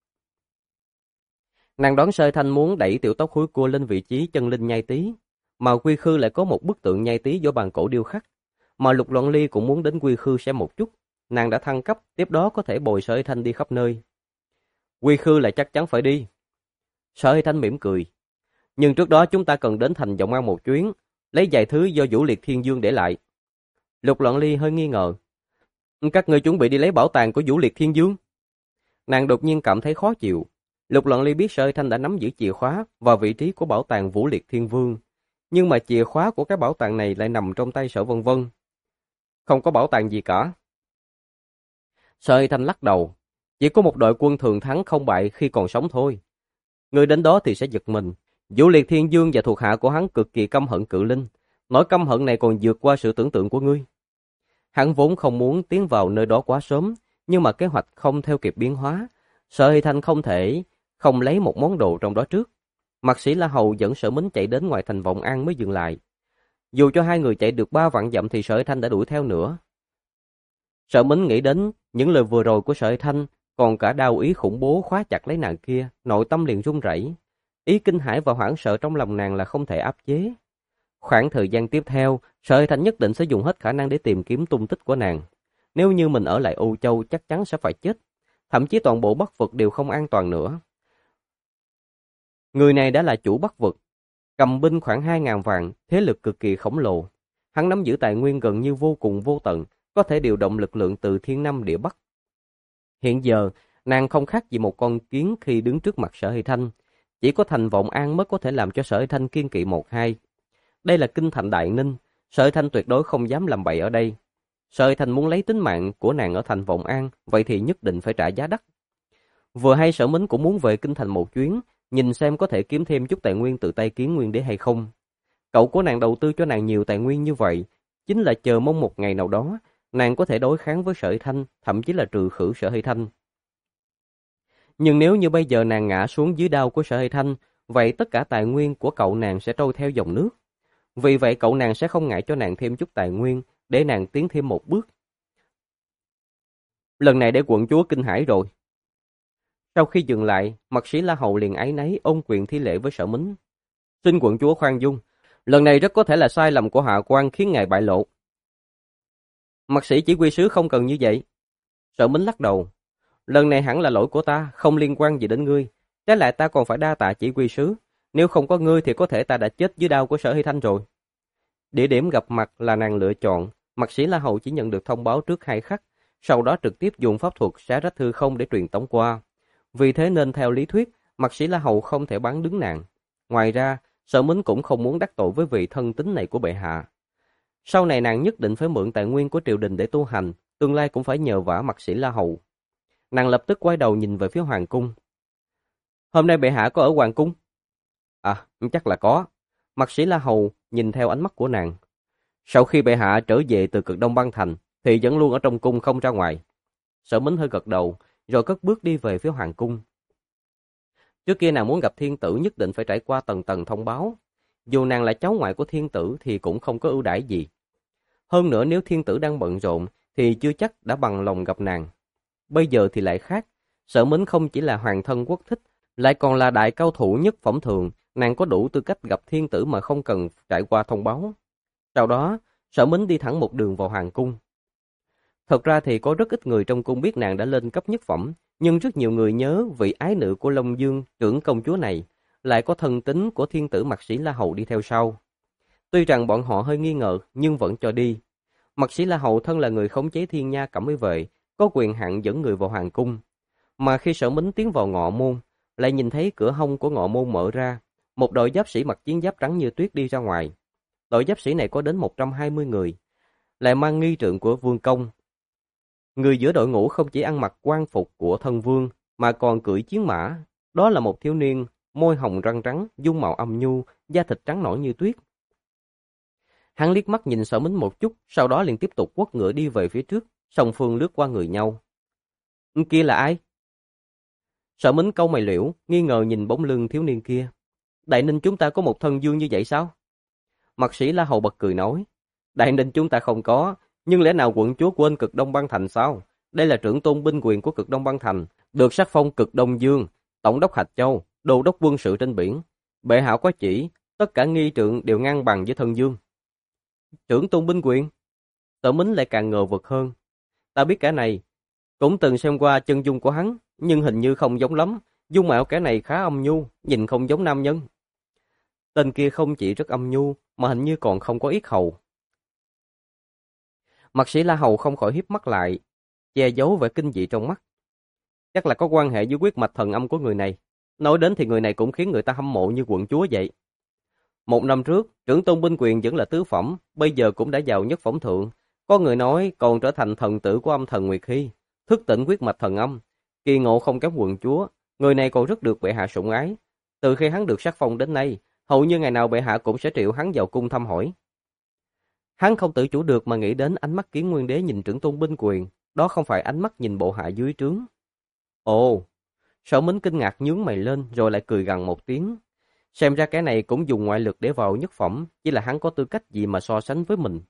Nàng đoán Sở Hy Thanh muốn đẩy Tiểu Tóc Hối Cua lên vị trí chân linh nhai tí, mà Quy Khư lại có một bức tượng nhai tí do bàn cổ điêu khắc, mà Lục Loạn Ly cũng muốn đến Quy Khư xem một chút. Nàng đã thăng cấp, tiếp đó có thể bồi Sở Hy Thanh đi khắp nơi. Quy Khư là chắc chắn phải đi. Sở Hy Thanh mỉm cười. Nhưng trước đó chúng ta cần đến thành Vọng An một chuyến, lấy vài thứ do Vũ Liệt Thiên Dương để lại. Lục Loạn Ly hơi nghi ngờ. Các ngươi chuẩn bị đi lấy bảo tàng của Vũ Liệt Thiên Dương? Nàng đột nhiên cảm thấy khó chịu. Lục Loạn Ly biết Sở Hy Thanh đã nắm giữ chìa khóa và vị trí của bảo tàng Vũ Liệt Thiên Vương, nhưng mà chìa khóa của cái bảo tàng này lại nằm trong tay Sở Vân Vân. Không có bảo tàng gì cả. Sở Hy Thanh lắc đầu. Chỉ có một đội quân thường thắng không bại khi còn sống thôi. Người đến đó thì sẽ giật mình. Vũ Liệt Thiên Dương và thuộc hạ của hắn cực kỳ căm hận Cự Linh. Nỗi căm hận này còn vượt qua sự tưởng tượng của ngươi. Hắn vốn không muốn tiến vào nơi đó quá sớm, nhưng mà kế hoạch không theo kịp biến hóa. Sở Hy Thanh không thể không lấy một món đồ trong đó trước. Mạc Sĩ La Hầu dẫn Sở Mính chạy đến ngoài thành Vọng An mới dừng lại. Dù cho hai người chạy được 3 vạn dặm thì Sở Hy Thanh đã đuổi theo nữa. Sở Mính nghĩ đến những lời vừa rồi của Sở Hy Thanh, còn cả đao ý khủng bố khóa chặt lấy nàng kia, nội tâm liền run rẩy. Ý kinh hãi và hoảng sợ trong lòng nàng là không thể áp chế. Khoảng thời gian tiếp theo, Sở Hy Thanh nhất định sẽ dùng hết khả năng để tìm kiếm tung tích của nàng. Nếu như mình ở lại Âu Châu chắc chắn sẽ phải chết. Thậm chí toàn bộ Bắc vực đều không an toàn nữa. Người này đã là chủ Bắc vực, cầm binh khoảng 2.000 vạn, thế lực cực kỳ khổng lồ. Hắn nắm giữ tài nguyên gần như vô cùng vô tận, có thể điều động lực lượng từ thiên nam địa bắc. Hiện giờ, nàng không khác gì một con kiến khi đứng trước mặt Sở Hy Thanh. Chỉ có thành Vọng An mới có thể làm cho Sở Hy Thanh kiên kỵ một hai. Đây là kinh thành Đại Ninh, Sở Hy Thanh tuyệt đối không dám làm bậy ở đây. Sở Hy Thanh muốn lấy tính mạng của nàng ở thành Vọng An, vậy thì nhất định phải trả giá đắt. Vừa hay Sở Mính cũng muốn về kinh thành một chuyến, nhìn xem có thể kiếm thêm chút tài nguyên từ tay Kiến Nguyên Đế hay không. Cậu của nàng đầu tư cho nàng nhiều tài nguyên như vậy, chính là chờ mong một ngày nào đó, nàng có thể đối kháng với Sở Hy Thanh, thậm chí là trừ khử Sở Hy Thanh. Nhưng nếu như bây giờ nàng ngã xuống dưới đao của Sở Hy Thanh, vậy tất cả tài nguyên của cậu nàng sẽ trôi theo dòng nước. Vì vậy cậu nàng sẽ không ngại cho nàng thêm chút tài nguyên, để nàng tiến thêm một bước. Lần này để quận chúa kinh hãi rồi. Sau khi dừng lại, Mạc Sĩ La Hầu liền áy náy ôm quyền thi lễ với Sở Mính. Xin quận chúa khoan dung, lần này rất có thể là sai lầm của hạ quan khiến ngài bại lộ. Mạc Sĩ chỉ huy sứ không cần như vậy. Sở Mính lắc đầu. Lần này hẳn là lỗi của ta, không liên quan gì đến ngươi. Trái lại ta còn phải đa tạ chỉ huy sứ. Nếu không có ngươi thì có thể ta đã chết dưới đao của Sở Hy Thanh rồi. Địa điểm gặp mặt là nàng lựa chọn. Mạc Sĩ La Hầu chỉ nhận được thông báo trước 2 khắc, sau đó trực tiếp dùng pháp thuật xé rách hư không để truyền tống qua. Vì thế nên theo lý thuyết, Mạc Sĩ La Hầu không thể bắn đứng nàng. Ngoài ra, Sở Mính cũng không muốn đắc tội với vị thân tín này của bệ hạ. Sau này nàng nhất định phải mượn tài nguyên của triều đình để tu hành, tương lai cũng phải nhờ vả Mạc Sĩ La Hầu. Nàng lập tức quay đầu nhìn về phía hoàng cung. Hôm nay bệ hạ có ở hoàng cung? À, chắc là có. Mạc Sĩ La Hầu nhìn theo ánh mắt của nàng. Sau khi bệ hạ trở về từ Cực Đông Băng Thành, thì vẫn luôn ở trong cung không ra ngoài. Sở Mính hơi gật đầu, rồi cất bước đi về phía hoàng cung. Trước kia nàng muốn gặp thiên tử nhất định phải trải qua tầng tầng thông báo. Dù nàng là cháu ngoại của thiên tử thì cũng không có ưu đãi gì. Hơn nữa nếu thiên tử đang bận rộn thì chưa chắc đã bằng lòng gặp nàng. Bây giờ thì lại khác. Sở Mính không chỉ là hoàng thân quốc thích, lại còn là đại cao thủ nhất phẩm thường. Nàng có đủ tư cách gặp thiên tử mà không cần trải qua thông báo. Sau đó, Sở Mính đi thẳng một đường vào hoàng cung. Thật ra thì có rất ít người trong cung biết nàng đã lên cấp nhất phẩm, nhưng rất nhiều người nhớ vị ái nữ của Long Dương, trưởng công chúa này, lại có thân tín của thiên tử Mạc Sĩ La Hầu đi theo sau. Tuy rằng bọn họ hơi nghi ngờ, nhưng vẫn cho đi. Mạc Sĩ La Hầu thân là người khống chế Thiên Nha Cẩm Ý Vệ, có quyền hạn dẫn người vào hoàng cung. Mà khi Sở Mính tiến vào ngọ môn, lại nhìn thấy cửa hông của ngọ môn mở ra, một đội giáp sĩ mặc chiến giáp trắng như tuyết đi ra ngoài. Đội giáp sĩ này có đến 120 người, lại mang nghi trượng của vương công. Người giữa đội ngũ không chỉ ăn mặc quan phục của thân vương, mà còn cưỡi chiến mã. Đó là một thiếu niên, môi hồng răng trắng, dung mạo âm nhu, da thịt trắng nõn như tuyết. Hắn liếc mắt nhìn Sở Mính một chút, sau đó liền tiếp tục quất ngựa đi về phía trước, song phương lướt qua người nhau. Kia là ai? Sở Mính cau mày liễu, nghi ngờ nhìn bóng lưng thiếu niên kia. Đại Ninh chúng ta có một thân vương như vậy sao? Mạc Sĩ La Hầu bật cười nói. Đại Ninh chúng ta không có, nhưng lẽ nào quận chúa quên Cực Đông Băng Thành sao? Đây là trưởng tôn binh quyền của Cực Đông Băng Thành, được sắc phong Cực Đông Dương, tổng đốc Hạch Châu, đô đốc quân sự trên biển. Bệ hạ có chỉ, tất cả nghi trượng đều ngang bằng với thân vương. Trưởng tôn binh quyền? Sở Mính lại càng ngờ vực hơn. Ta biết kẻ này, cũng từng xem qua chân dung của hắn, nhưng hình như không giống lắm. Dung mạo kẻ này khá âm nhu, nhìn không giống nam nhân. Tên kia không chỉ rất âm nhu, mà hình như còn không có yết hầu. Mạc Sĩ La Hầu không khỏi híp mắt lại, che giấu vẻ kinh dị trong mắt. Chắc là có quan hệ với huyết mạch thần âm của người này. Nói đến thì người này cũng khiến người ta hâm mộ như quận chúa vậy. 1 năm trước, trưởng tôn binh quyền vẫn là tứ phẩm, bây giờ cũng đã vào nhất phẩm thượng. Có người nói còn trở thành thần tử của âm thần Nguyệt Hy, thức tỉnh huyết mạch thần âm. Kỳ ngộ không kém quận chúa, người này còn rất được bệ hạ sủng ái. Từ khi hắn được sắc phong đến nay, hầu như ngày nào bệ hạ cũng sẽ triệu hắn vào cung thăm hỏi. Hắn không tự chủ được mà nghĩ đến ánh mắt Kiến Nguyên Đế nhìn trưởng tôn binh quyền, đó không phải ánh mắt nhìn bộ hạ dưới trướng. Ồ, Sở Mính kinh ngạc nhướng mày lên rồi lại cười gằn một tiếng. Xem ra cái này cũng dùng ngoại lực để vào nhất phẩm, chỉ là hắn có tư cách gì mà so sánh với mình.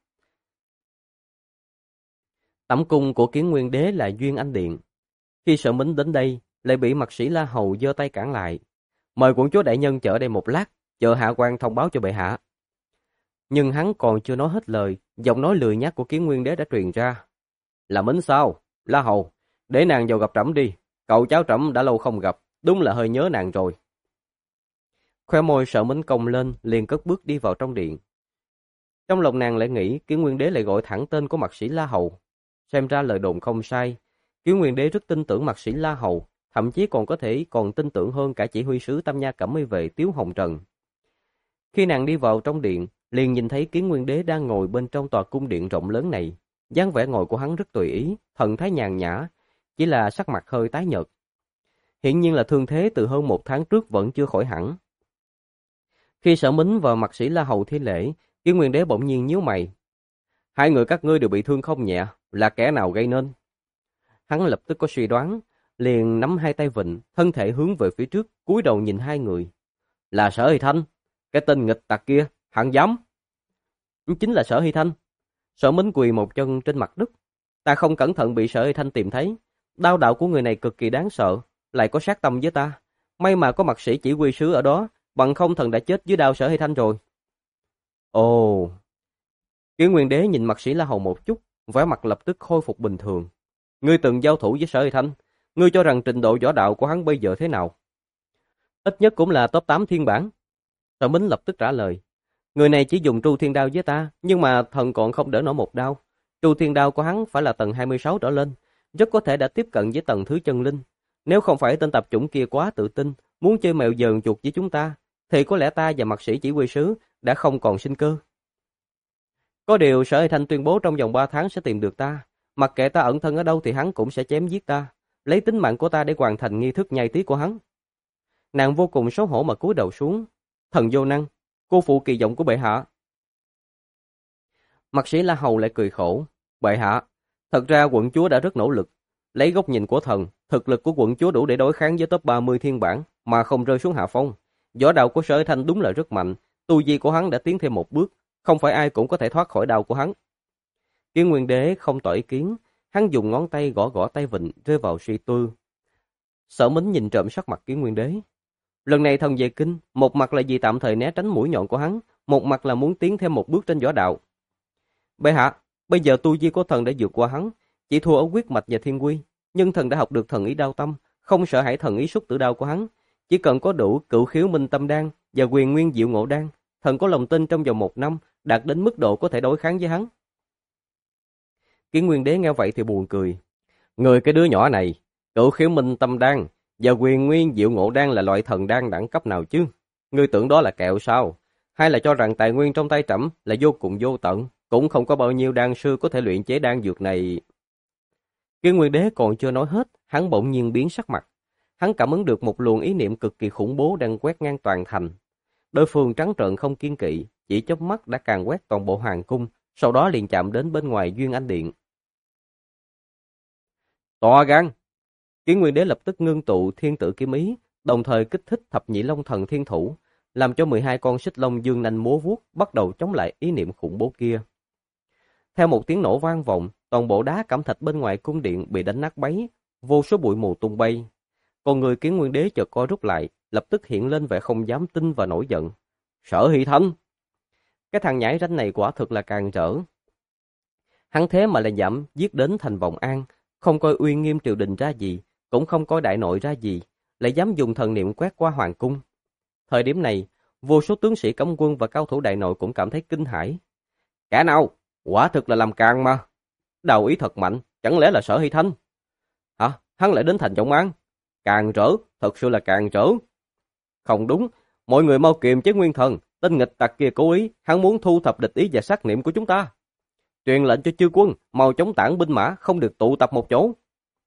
Tẩm cung của Kiến Nguyên Đế là Duyên Anh Điện. Khi Sở Mính đến đây, lại bị Mạc Sĩ La Hầu giơ tay cản lại. Mời quận chúa đại nhân chờ đây một lát, chờ hạ quan thông báo cho bệ hạ. Nhưng hắn còn chưa nói hết lời, giọng nói lười nhác của Kiến Nguyên Đế đã truyền ra. Là Mính sao? La Hầu, để nàng vào gặp trẫm đi. Cậu cháu trẫm đã lâu không gặp, đúng là hơi nhớ nàng rồi. Khoe môi Sở Mính cong lên, liền cất bước đi vào trong điện. Trong lòng nàng lại nghĩ Kiến Nguyên Đế lại gọi thẳng tên của Mạc Sĩ La Hầu. Xem ra lời đồn không sai, Kiến Nguyên Đế rất tin tưởng Mạc Sĩ La Hầu, thậm chí còn tin tưởng hơn cả chỉ huy sứ Tam Nha Cẩm Y Vệ Tiếu Hồng Trần. Khi nàng đi vào trong điện, liền nhìn thấy Kiến Nguyên Đế đang ngồi bên trong tòa cung điện rộng lớn này. Dáng vẻ ngồi của hắn rất tùy ý, thần thái nhàn nhã, chỉ là sắc mặt hơi tái nhợt. Hiển nhiên là thương thế từ hơn 1 tháng trước vẫn chưa khỏi hẳn. Khi Sở Mính và Mạc Sĩ La Hầu thi lễ, Kiến Nguyên Đế bỗng nhiên nhíu mày. Hai người các ngươi đều bị thương không nhẹ, là kẻ nào gây nên? Hắn lập tức có suy đoán, liền nắm hai tay vịn, thân thể hướng về phía trước, cúi đầu nhìn hai người. Là Sở Hy Thanh, cái tên nghịch tặc kia, hắn dám. Chính là Sở Hy Thanh. Sở Mính quỳ một chân trên mặt đất. Ta không cẩn thận bị Sở Hy Thanh tìm thấy. Đao đạo của người này cực kỳ đáng sợ, lại có sát tâm với ta. May mà có Mạc Sĩ chỉ huy sứ ở đó, bằng không thần đã chết dưới đao Sở Hy Thanh rồi. Ồ. Kiến Nguyên Đế nhìn Mạc Sĩ La Hầu một chút, vẻ mặt lập tức khôi phục bình thường. Ngươi từng giao thủ với Sở Hy Thanh, ngươi cho rằng trình độ võ đạo của hắn bây giờ thế nào? Ít nhất cũng là top 8 thiên bản. Sở Mính lập tức trả lời. Người này chỉ dùng Tru Thiên Đao với ta, nhưng mà thần còn không đỡ nổi một đao. Tru Thiên Đao của hắn phải là tầng 26 trở lên, rất có thể đã tiếp cận với tầng thứ chân linh. Nếu không phải tên tạp chủng kia quá tự tin, muốn chơi mèo dờn chuột với chúng ta, thì có lẽ ta và Mạc Sĩ chỉ huy sứ đã không còn sinh cơ. Có điều Sở Hy Thanh tuyên bố trong vòng 3 tháng sẽ tìm được ta, mặc kệ ta ẩn thân ở đâu thì hắn cũng sẽ chém giết ta, lấy tính mạng của ta để hoàn thành nghi thức nhai tí của hắn. Nàng vô cùng xấu hổ mà cúi đầu xuống. Thần vô năng, cô phụ kỳ vọng của bệ hạ. Mạc Sĩ La Hầu lại cười khổ. Bệ hạ, thật ra quận chúa đã rất nỗ lực. Lấy góc nhìn của thần, thực lực của quận chúa đủ để đối kháng với top 30 thiên bản mà không rơi xuống hạ phong. Võ đạo của Sở Hy Thanh đúng là rất mạnh, tu vi của hắn đã tiến thêm một bước, không phải ai cũng có thể thoát khỏi đao của hắn. Kiến Nguyên Đế không tỏ ý kiến, hắn dùng ngón tay gõ gõ tay vịn rơi vào suy tư. Sở Mính nhìn trộm sắc mặt Kiến Nguyên Đế. Lần này thần về kinh, một mặt là vì tạm thời né tránh mũi nhọn của hắn, một mặt là muốn tiến thêm một bước trên võ đạo. Bệ hạ, bây giờ tu vi của thần đã vượt qua hắn, chỉ thua ở huyết mạch và thiên quy, nhưng thần đã học được thần ý đao tâm, không sợ hãi thần ý xuất tử đao của hắn, chỉ cần có đủ Cửu Khiếu Minh Tâm Đan và Quyền Nguyên Diệu Ngộ Đan, thần có lòng tin trong vòng 1 năm đạt đến mức độ có thể đối kháng với hắn. Kiến Nguyên Đế nghe vậy thì buồn cười. Người cái đứa nhỏ này, cửu khiếu minh tâm đan và quyền nguyên diệu ngộ đan là loại thần đan đẳng cấp nào chứ? Ngươi tưởng đó là kẹo sao? Hay là cho rằng tài nguyên trong tay trẫm là vô cùng vô tận, cũng không có bao nhiêu đan sư có thể luyện chế đan dược này. Kiến Nguyên Đế còn chưa nói hết, hắn bỗng nhiên biến sắc mặt. Hắn cảm ứng được một luồng ý niệm cực kỳ khủng bố đang quét ngang toàn thành. Đối phương trắng trợn không kiên kỵ, chỉ chớp mắt đã càn quét toàn bộ hoàng cung, sau đó liền chạm đến bên ngoài Duyên Anh Điện. To gan! Kiến Nguyên Đế lập tức ngưng tụ thiên tử kiếm ý, đồng thời kích thích thập nhị long thần thiên thủ, làm cho 12 con xích long dương nanh múa vuốt bắt đầu chống lại ý niệm khủng bố kia. Theo một tiếng nổ vang vọng, toàn bộ đá cẩm thạch bên ngoài cung điện bị đánh nát bấy, vô số bụi mù tung bay. Còn người Kiến Nguyên Đế chợt co rút lại, lập tức hiện lên vẻ không dám tin và nổi giận. Sở Hy Thanh! Cái thằng nhãi ranh này quả thực là càn trở. Hắn thế mà lại dám giết đến thành Vọng An, không coi uy nghiêm triều đình ra gì, cũng không coi đại nội ra gì, lại dám dùng thần niệm quét qua hoàng cung. Thời điểm này, vô số tướng sĩ cấm quân và cao thủ đại nội cũng cảm thấy kinh hãi. Cả nào, quả thực là làm càng mà. Đầu ý thật mạnh, chẳng lẽ là Sở Hy Thanh? Hả? Hắn lại đến thành Vọng An? Càng rỡ, thật sự là càng rỡ. Không đúng, mọi người mau kiềm chế nguyên thần, tên nghịch tặc kia cố ý, hắn muốn thu thập địch ý và sát niệm của chúng ta. Truyền lệnh cho chư quân, mau chống tản binh mã, không được tụ tập một chỗ.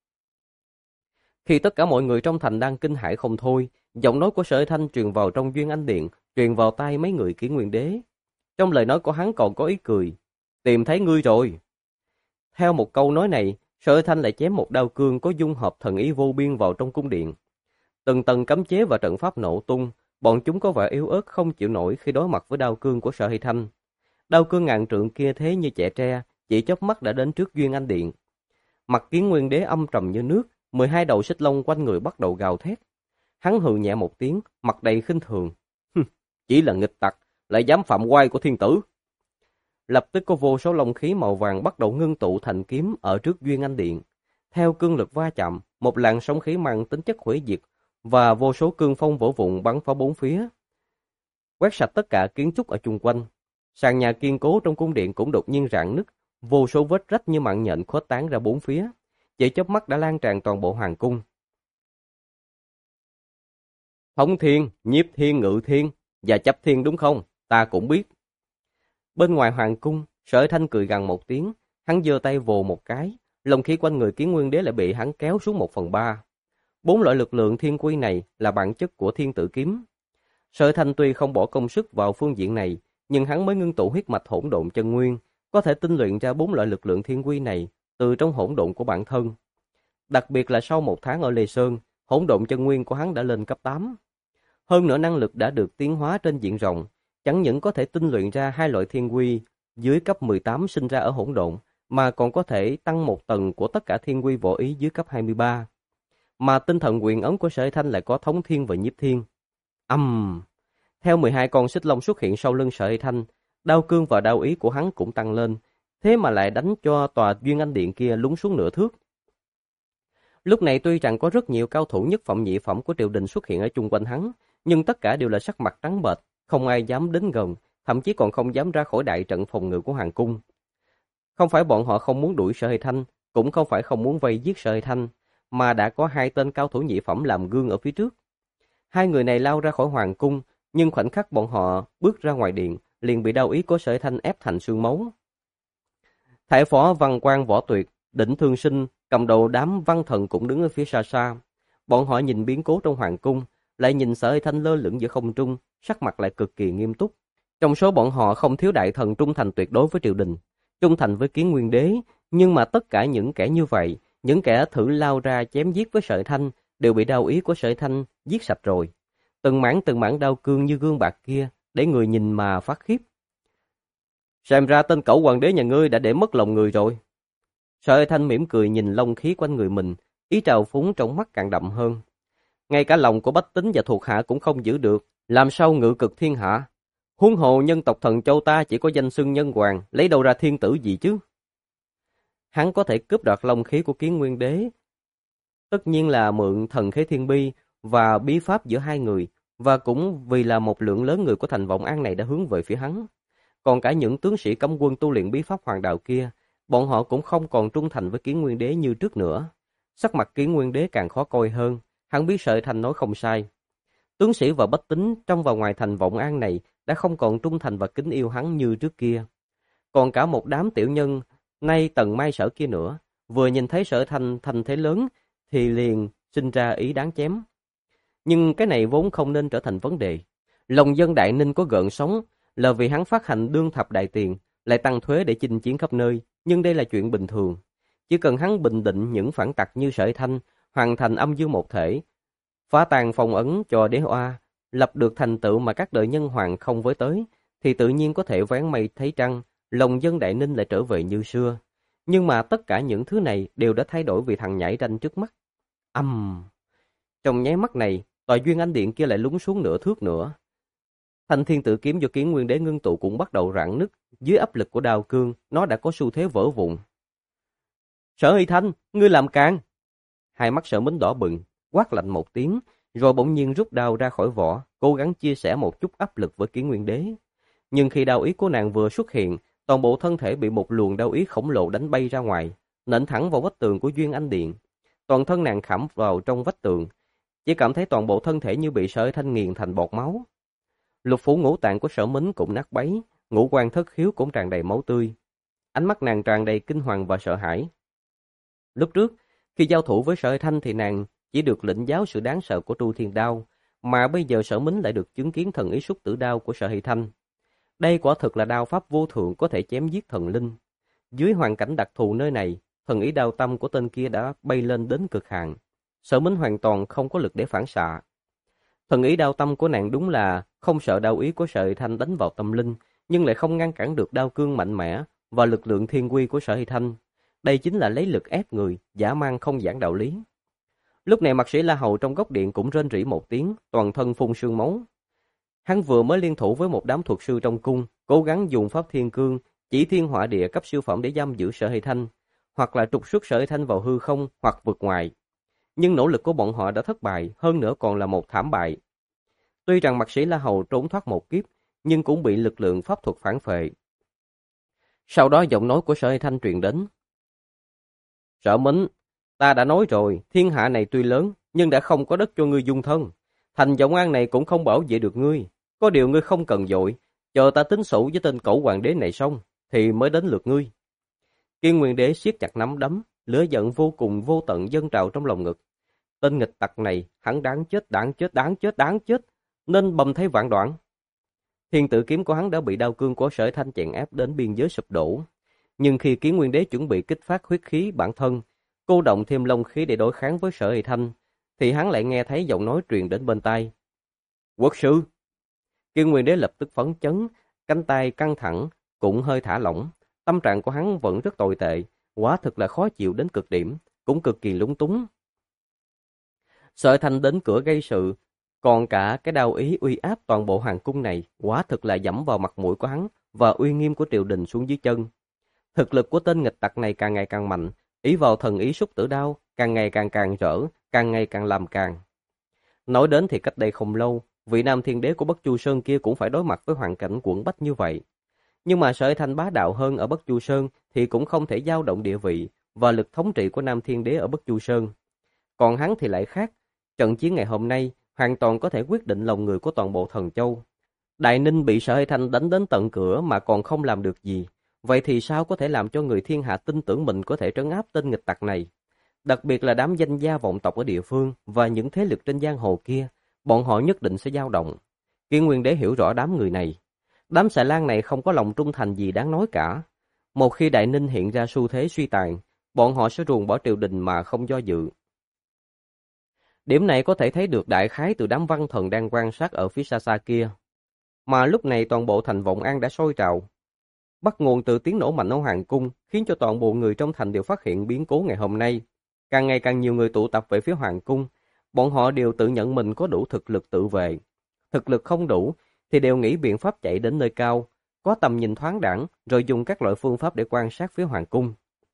Khi tất cả mọi người trong thành đang kinh hãi không thôi, giọng nói của Sở Hy Thanh truyền vào trong Duyên Anh Điện, truyền vào tai mấy người Kiến Nguyên Đế. Trong lời nói của hắn còn có ý cười. Tìm thấy ngươi rồi. Theo một câu nói này, Sở Hy Thanh lại chém một đao cương có dung hợp thần ý vô biên vào trong cung điện. Từng tầng cấm chế và trận pháp nổ tung, bọn chúng có vẻ yếu ớt không chịu nổi khi đối mặt với đao cương của Sở Hy Thanh. Đao cương ngàn trượng kia thế như chẻ tre, chỉ chớp mắt đã đến trước Duyên Anh Điện. Mặt Kiến Nguyên Đế âm trầm như nước, 12 đầu xích long quanh người bắt đầu gào thét. Hắn hừ nhẹ một tiếng, mặt đầy khinh thường. Chỉ là nghịch tặc, lại dám phạm oai của thiên tử. Lập tức có vô số long khí màu vàng bắt đầu ngưng tụ thành kiếm ở trước Duyên Anh Điện. Theo cương lực va chạm, một làn sóng khí mang tính chất hủy diệt và vô số cương phong vỡ vụn bắn phá bốn phía, quét sạch tất cả kiến trúc ở chung quanh. Sàn nhà kiên cố trong cung điện cũng đột nhiên rạn nứt, vô số vết rách như mạng nhện khuếch tán ra bốn phía, chỉ chớp mắt đã lan tràn toàn bộ hoàng cung. Thống thiên, nhiếp thiên, ngự thiên và chấp thiên đúng không? Ta cũng biết. Bên ngoài hoàng cung, Sở Thanh cười gằn một tiếng, hắn giơ tay vồ một cái, long khí quanh người Kiến Nguyên Đế lại bị hắn kéo xuống 1/3. 4 loại lực lượng thiên quy này là bản chất của thiên tử kiếm. Sở Thanh tuy không bỏ công sức vào phương diện này, nhưng hắn mới ngưng tụ huyết mạch hỗn độn chân nguyên, có thể tinh luyện ra 4 loại lực lượng thiên quy này từ trong hỗn độn của bản thân. Đặc biệt là sau 1 tháng ở Lê Sơn, hỗn độn chân nguyên của hắn đã lên cấp 8. Hơn nữa năng lực đã được tiến hóa trên diện rộng, chẳng những có thể tinh luyện ra 2 loại thiên quy dưới cấp 18 sinh ra ở hỗn độn, mà còn có thể tăng 1 tầng của tất cả thiên quy võ ý dưới cấp 23. Mà tinh thần quyền ấn của Sở Thanh lại có thống thiên và nhiếp thiên. Theo 12 con xích long xuất hiện sau lưng Sở Thanh, đao cương và đao ý của hắn cũng tăng lên, thế mà lại đánh cho tòa Duyên Anh Điện kia lún xuống nửa thước. Lúc này tuy rằng có rất nhiều cao thủ nhất phẩm nhị phẩm của triều đình xuất hiện ở chung quanh hắn, nhưng tất cả đều là sắc mặt trắng bệch, không ai dám đến gần, thậm chí còn không dám ra khỏi đại trận phòng ngự của hoàng cung. Không phải bọn họ không muốn đuổi Sở Thanh, cũng không phải không muốn vây giết Sở Thanh, mà đã có 2 tên cao thủ nhị phẩm làm gương ở phía trước. 2 người này lao ra khỏi hoàng cung, nhưng khoảnh khắc bọn họ bước ra ngoài điện, liền bị đao ý của Sở Thanh ép thành xương máu. Thái phó Văn Quan Võ Tuyệt, Đỉnh Thương Sinh, cầm đầu đám văn thần cũng đứng ở phía xa xa. Bọn họ nhìn biến cố trong hoàng cung, lại nhìn Sở Thanh lơ lửng giữa không trung, sắc mặt lại cực kỳ nghiêm túc. Trong số bọn họ không thiếu đại thần trung thành tuyệt đối với triều đình, trung thành với Kiến Nguyên Đế, nhưng mà tất cả những kẻ như vậy, những kẻ thử lao ra chém giết với Sở Thanh, đều bị đao ý của Sở Thanh giết sạch rồi. Từng mảng đao cương như gương bạc kia, để người nhìn mà phát khiếp. Xem ra tên cẩu hoàng đế nhà ngươi đã để mất lòng người rồi. Sở Thanh mỉm cười nhìn long khí quanh người mình, ý trào phúng trong mắt càng đậm hơn. Ngay cả lòng của bách tính và thuộc hạ cũng không giữ được, làm sao ngự cực thiên hạ? Huống hồ nhân tộc Thần Châu ta chỉ có danh xưng nhân hoàng, lấy đâu ra thiên tử gì chứ? Hắn có thể cướp đoạt long khí của Kiến Nguyên Đế, tất nhiên là mượn thần khế thiên bi và bí pháp giữa 2 người, và cũng vì là một lượng lớn người của thành Vọng An này đã hướng về phía hắn. Còn cả những tướng sĩ cấm quân tu luyện bí pháp hoàng đạo kia, bọn họ cũng không còn trung thành với Kiến Nguyên Đế như trước nữa. Sắc mặt Kiến Nguyên Đế càng khó coi hơn, hắn biết Sở Hy Thanh nói không sai. Tướng sĩ và bách tính trong và ngoài thành Vọng An này đã không còn trung thành và kính yêu hắn như trước kia. Còn cả một đám tiểu nhân, nay Tần Mai Sở kia nữa, vừa nhìn thấy Sở Thanh thành thế lớn thì liền sinh ra ý đáng chém. Nhưng cái này vốn không nên trở thành vấn đề. Lòng dân Đại Ninh có gợn sóng là vì hắn phát hành đương thập đại tiền, lại tăng thuế để chinh chiến khắp nơi, nhưng đây là chuyện bình thường. Chỉ cần hắn bình định những phản tặc như Sở Thanh, hoàn thành âm dương một thể, phá tan phong ấn cho đế oa, lập được thành tựu mà các đời nhân hoàng không với tới, thì tự nhiên có thể vén mây thấy trăng, lòng dân Đại Ninh lại trở về như xưa. Nhưng mà tất cả những thứ này đều đã thay đổi vì thằng nhảy ranh trước mắt. Trong nháy mắt này, tòa Duyên Anh Điện kia lại lún xuống nửa thước nữa. Thanh Thiên Tự Kiếm do Kiến Nguyên Đế ngưng tụ cũng bắt đầu rạn nứt, dưới áp lực của đao cương, nó đã có xu thế vỡ vụn. Sở Hy Thanh, ngươi làm càn! Hai mắt Sở Mính đỏ bừng, quát lạnh một tiếng, rồi bỗng nhiên rút đao ra khỏi vỏ, cố gắng chia sẻ một chút áp lực với Kiến Nguyên Đế. Nhưng khi đao ý của nàng vừa xuất hiện, toàn bộ thân thể bị một luồng đao ý khổng lồ đánh bay ra ngoài, nện thẳng vào vách tường của Duyên Anh Điện. Toàn thân nàng khảm vào trong vách tường, chỉ cảm thấy toàn bộ thân thể như bị Sở Hy Thanh nghiền thành bọt máu. Lục phủ ngũ tạng của Sở Mính cũng nát bấy, ngũ quan thất khiếu cũng tràn đầy máu tươi. Ánh mắt nàng tràn đầy kinh hoàng và sợ hãi. Lúc trước, khi giao thủ với Sở Hy Thanh thì nàng chỉ được lĩnh giáo sự đáng sợ của Tru Thiên Đao, mà bây giờ Sở Mính lại được chứng kiến thần ý xúc tử đao của Sở Hy Thanh. Đây quả thực là đao pháp vô thượng có thể chém giết thần linh. Dưới hoàn cảnh đặc thù nơi này, thần ý đao tâm của tên kia đã bay lên đến cực hạn. Sở Mính hoàn toàn không có lực để phản xạ. Thần ý đao tâm của nàng đúng là không sợ đao ý của Sở Hy Thanh đánh vào tâm linh, nhưng lại không ngăn cản được đao cương mạnh mẽ và lực lượng thiên quy của Sở Hy Thanh. Đây chính là lấy lực ép người, dã man không giảng đạo lý. Lúc này Mạc Sĩ La Hầu trong góc điện cũng rên rỉ một tiếng, toàn thân phun sương máu. Hắn vừa mới liên thủ với một đám thuật sư trong cung, cố gắng dùng pháp thiên cương, chỉ thiên hỏa địa cấp siêu phẩm để giam giữ Sở Hy Thanh, hoặc là trục xuất Sở Hy Thanh vào hư không hoặc vượt ngoài. Nhưng nỗ lực của bọn họ đã thất bại, hơn nữa còn là một thảm bại. Tuy rằng Mạc Sĩ La Hầu trốn thoát một kiếp, nhưng cũng bị lực lượng pháp thuật phản phệ. Sau đó giọng nói của Sở Hy Thanh truyền đến. Sở Mính, ta đã nói rồi, thiên hạ này tuy lớn, nhưng đã không có đất cho ngươi dung thân. Thành Vọng An này cũng không bảo vệ được ngươi. Có điều ngươi không cần vội, chờ ta tính sổ với tên cẩu hoàng đế này xong, thì mới đến lượt ngươi. Kiên Nguyên Đế siết chặt nắm đấm, lửa giận vô cùng vô tận dâng trào trong lòng ngực. Tên nghịch tặc này, hắn đáng chết, đáng chết, đáng chết, đáng chết, nên bầm thấy vạn đoạn. Thiên Tự Kiếm của hắn đã bị đao cương của Sở Thanh chèn ép đến biên giới sụp đổ. Nhưng khi Kiến Nguyên Đế chuẩn bị kích phát huyết khí bản thân, cô động thêm long khí để đối kháng với Sở Hy Thanh, thì hắn lại nghe thấy giọng nói truyền đến bên tai. Quốc sư! Kiến Nguyên Đế lập tức phấn chấn, cánh tay căng thẳng, cũng hơi thả lỏng. Tâm trạng của hắn vẫn rất tồi tệ, quả thực là khó chịu đến cực điểm, cũng cực kỳ lúng túng. Sở Hy Thanh đến cửa gây sự, còn cả cái đao ý uy áp toàn bộ hoàng cung này, quả thực là dẫm vào mặt mũi của hắn và uy nghiêm của triều đình xuống dưới chân. Thực lực của tên nghịch tặc này càng ngày càng mạnh, ý vào thần ý xúc tử đao, càng ngày càng rỡ, càng ngày càng làm càng. Nói đến thì cách đây không lâu, vị Nam Thiên Đế của Bất Chu Sơn kia cũng phải đối mặt với hoàn cảnh quẫn bách như vậy. Nhưng mà Sở Hy Thanh bá đạo hơn ở Bất Chu Sơn thì cũng không thể dao động địa vị và lực thống trị của Nam Thiên Đế ở Bất Chu Sơn. Còn hắn thì lại khác, trận chiến ngày hôm nay hoàn toàn có thể quyết định lòng người của toàn bộ Thần Châu. Đại Ninh bị Sở Hy Thanh đánh đến tận cửa mà còn không làm được gì. Vậy thì sao có thể làm cho người thiên hạ tin tưởng mình có thể trấn áp tên nghịch tặc này? Đặc biệt là đám danh gia vọng tộc ở địa phương và những thế lực trên giang hồ kia, bọn họ nhất định sẽ dao động. Kiên Nguyên Đế hiểu rõ đám người này. Đám xà lan này không có lòng trung thành gì đáng nói cả. Một khi Đại Ninh hiện ra xu thế suy tàn, bọn họ sẽ ruồng bỏ triều đình mà không do dự. Điểm này có thể thấy được đại khái từ đám văn thần đang quan sát ở phía xa xa kia. Mà lúc này toàn bộ thành Vọng An đã sôi trào. Bắt nguồn từ tiếng nổ mạnh ở hoàng cung, khiến cho toàn bộ người trong thành đều phát hiện biến cố ngày hôm nay. Càng ngày càng nhiều người tụ tập về phía hoàng cung, bọn họ đều tự nhận mình có đủ thực lực tự vệ. Thực lực không đủ thì đều nghĩ biện pháp chạy đến nơi cao, có tầm nhìn thoáng đãng, rồi dùng các loại phương pháp để quan sát phía hoàng cung.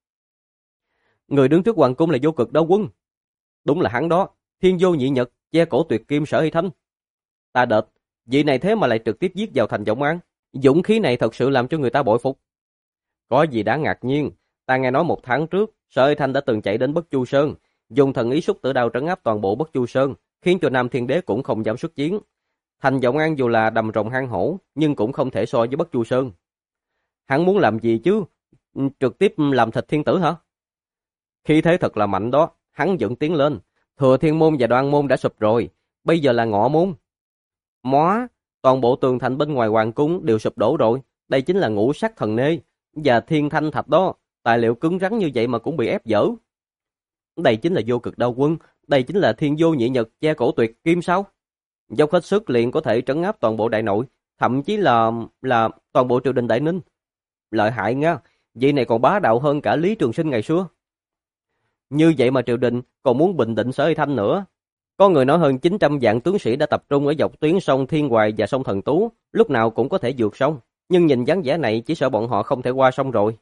Người đứng trước hoàng cung là Vô Cực Đao Quân. Đúng là hắn đó, Thiên Vô Nhị Nhật, che cổ tuyệt kim Sở Hy Thanh. Ta đệt, vị này thế mà lại trực tiếp giết vào thành Vọng An. Dũng khí này thật sự làm cho người ta bội phục. Có gì đáng ngạc nhiên, ta nghe nói 1 tháng trước, Sở Hy Thanh đã từng chạy đến Bất Chu Sơn, dùng thần ý xúc tử đao trấn áp toàn bộ Bất Chu Sơn, khiến cho Nam Thiên Đế cũng không dám xuất chiến. Thành Vọng An dù là đầm rồng hang hổ, nhưng cũng không thể so với Bất Chu Sơn. Hắn muốn làm gì chứ? Trực tiếp làm thịt thiên tử hả? Khí thế thật là mạnh đó, hắn dựng tiến lên. Thừa Thiên Môn và Đoan Môn đã sụp rồi, bây giờ là Ngọ Môn. Móa, toàn bộ tường thành bên ngoài hoàng cung đều sụp đổ rồi, đây chính là Ngũ Sắc Thần Nê và Thiên Thanh Thạch đó, tài liệu cứng rắn như vậy mà cũng bị ép dở. Đây chính là Vô Cực Đao Quân, đây chính là Thiên Vô Nhị Nhật che cổ tuyệt kim sao? Dốc hết sức liền có thể trấn áp toàn bộ đại nội, thậm chí là toàn bộ triều đình Đại Ninh. Lợi hại nha, vậy này còn bá đạo hơn cả Lý Trường Sinh ngày xưa. Như vậy mà triều đình còn muốn bình định Sở Hy Thanh nữa. Có người nói hơn 900 vạn tướng sĩ đã tập trung ở dọc tuyến sông Thiên Hoài và sông Thần Tú, lúc nào cũng có thể vượt sông, nhưng nhìn dáng vẻ này chỉ sợ bọn họ không thể qua sông rồi.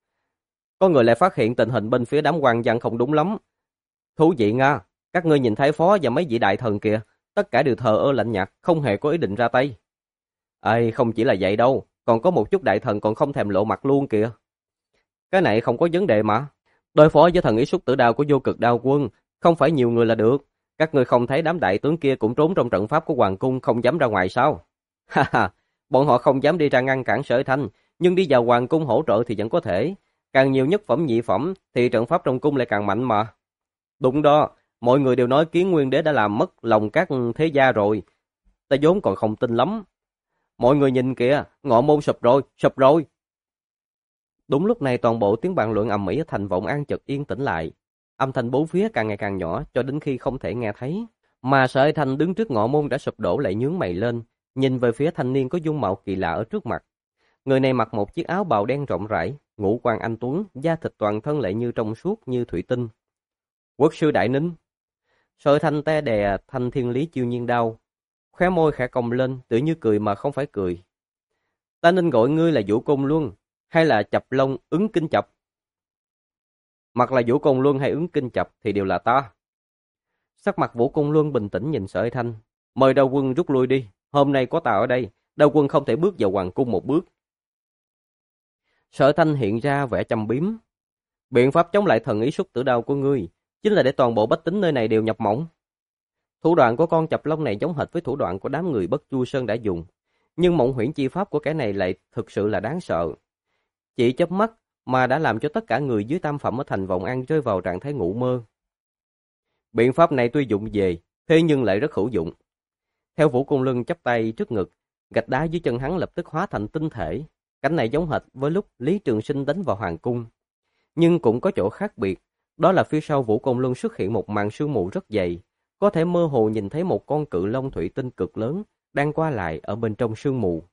Có người lại phát hiện tình hình bên phía đám quan văn không đúng lắm. Thú vị nga, các ngươi nhìn Thái Phó và mấy vị đại thần kìa, tất cả đều thờ ơ lạnh nhạt, không hề có ý định ra tay. Ê, không chỉ là vậy đâu, còn có một chút đại thần còn không thèm lộ mặt luôn kìa. Cái này không có vấn đề mà. Đối phó với thần ý xúc tử đao của Vô Cực Đao Quân, không phải nhiều người là được. Các ngươi không thấy đám đại tướng kia cũng trốn trong trận pháp của hoàng cung không dám ra ngoài sao? Ha ha, bọn họ không dám đi ra ngăn cản Sở Thanh, nhưng đi vào hoàng cung hỗ trợ thì vẫn có thể. Càng nhiều nhất phẩm nhị phẩm thì trận pháp trong cung lại càng mạnh mà. Đúng đó, mọi người đều nói Kiến Nguyên Đế đã làm mất lòng các thế gia rồi. Ta vốn còn không tin lắm. Mọi người nhìn kìa, Ngọ Môn sụp rồi, sụp rồi. Đúng lúc này toàn bộ tiếng bàn luận ầm ĩ ở thành Vọng An chợt yên tĩnh lại. Âm thanh bốn phía càng ngày càng nhỏ cho đến khi không thể nghe thấy. Mà Sở Hy Thanh đứng trước Ngọ Môn đã sụp đổ lại nhướng mày lên, nhìn về phía thanh niên có dung mạo kỳ lạ ở trước mặt. Người này mặc một chiếc áo bào đen rộng rãi, ngũ quan anh tuấn, da thịt toàn thân lại như trong suốt như thủy tinh. Quốc sư Đại Ninh. Sở Hy Thanh te đè thanh thiên lý chiêu nhiên đao, khóe môi khẽ cong lên, tự như cười mà không phải cười. Ta nên gọi ngươi là Vũ Côn Luân, hay là Chập Long Ứng Kinh Chập? Mặc là Vũ Côn Luân hay Ứng Kinh Chập thì đều là ta. Sắc mặt Vũ Côn Luân bình tĩnh nhìn Sở Hy Thanh, mời Đao Quân rút lui đi, hôm nay có ta ở đây, Đao Quân không thể bước vào hoàng cung một bước. Sở Hy Thanh hiện ra vẻ châm biếm. Biện pháp chống lại thần ý xúc tử đao của ngươi chính là để toàn bộ bách tính nơi này đều nhập mộng. Thủ đoạn của con Chập Long này giống hệt với thủ đoạn của đám người Bất Chu Sơn đã dùng, nhưng mộng huyễn chi pháp của cái này lại thực sự là đáng sợ. Chỉ chớp mắt mà đã làm cho tất cả người dưới tam phẩm ở thành Vọng An rơi vào trạng thái ngủ mơ. Biện pháp này tuy dụng về, thế nhưng lại rất hữu dụng. Theo Vũ Côn Luân chắp tay trước ngực, gạch đá dưới chân hắn lập tức hóa thành tinh thể. Cảnh này giống hệt với lúc Lý Trường Sinh đánh vào hoàng cung. Nhưng cũng có chỗ khác biệt, đó là phía sau Vũ Côn Luân xuất hiện một màn sương mù rất dày, có thể mơ hồ nhìn thấy một con cự long thủy tinh cực lớn đang qua lại ở bên trong sương mù.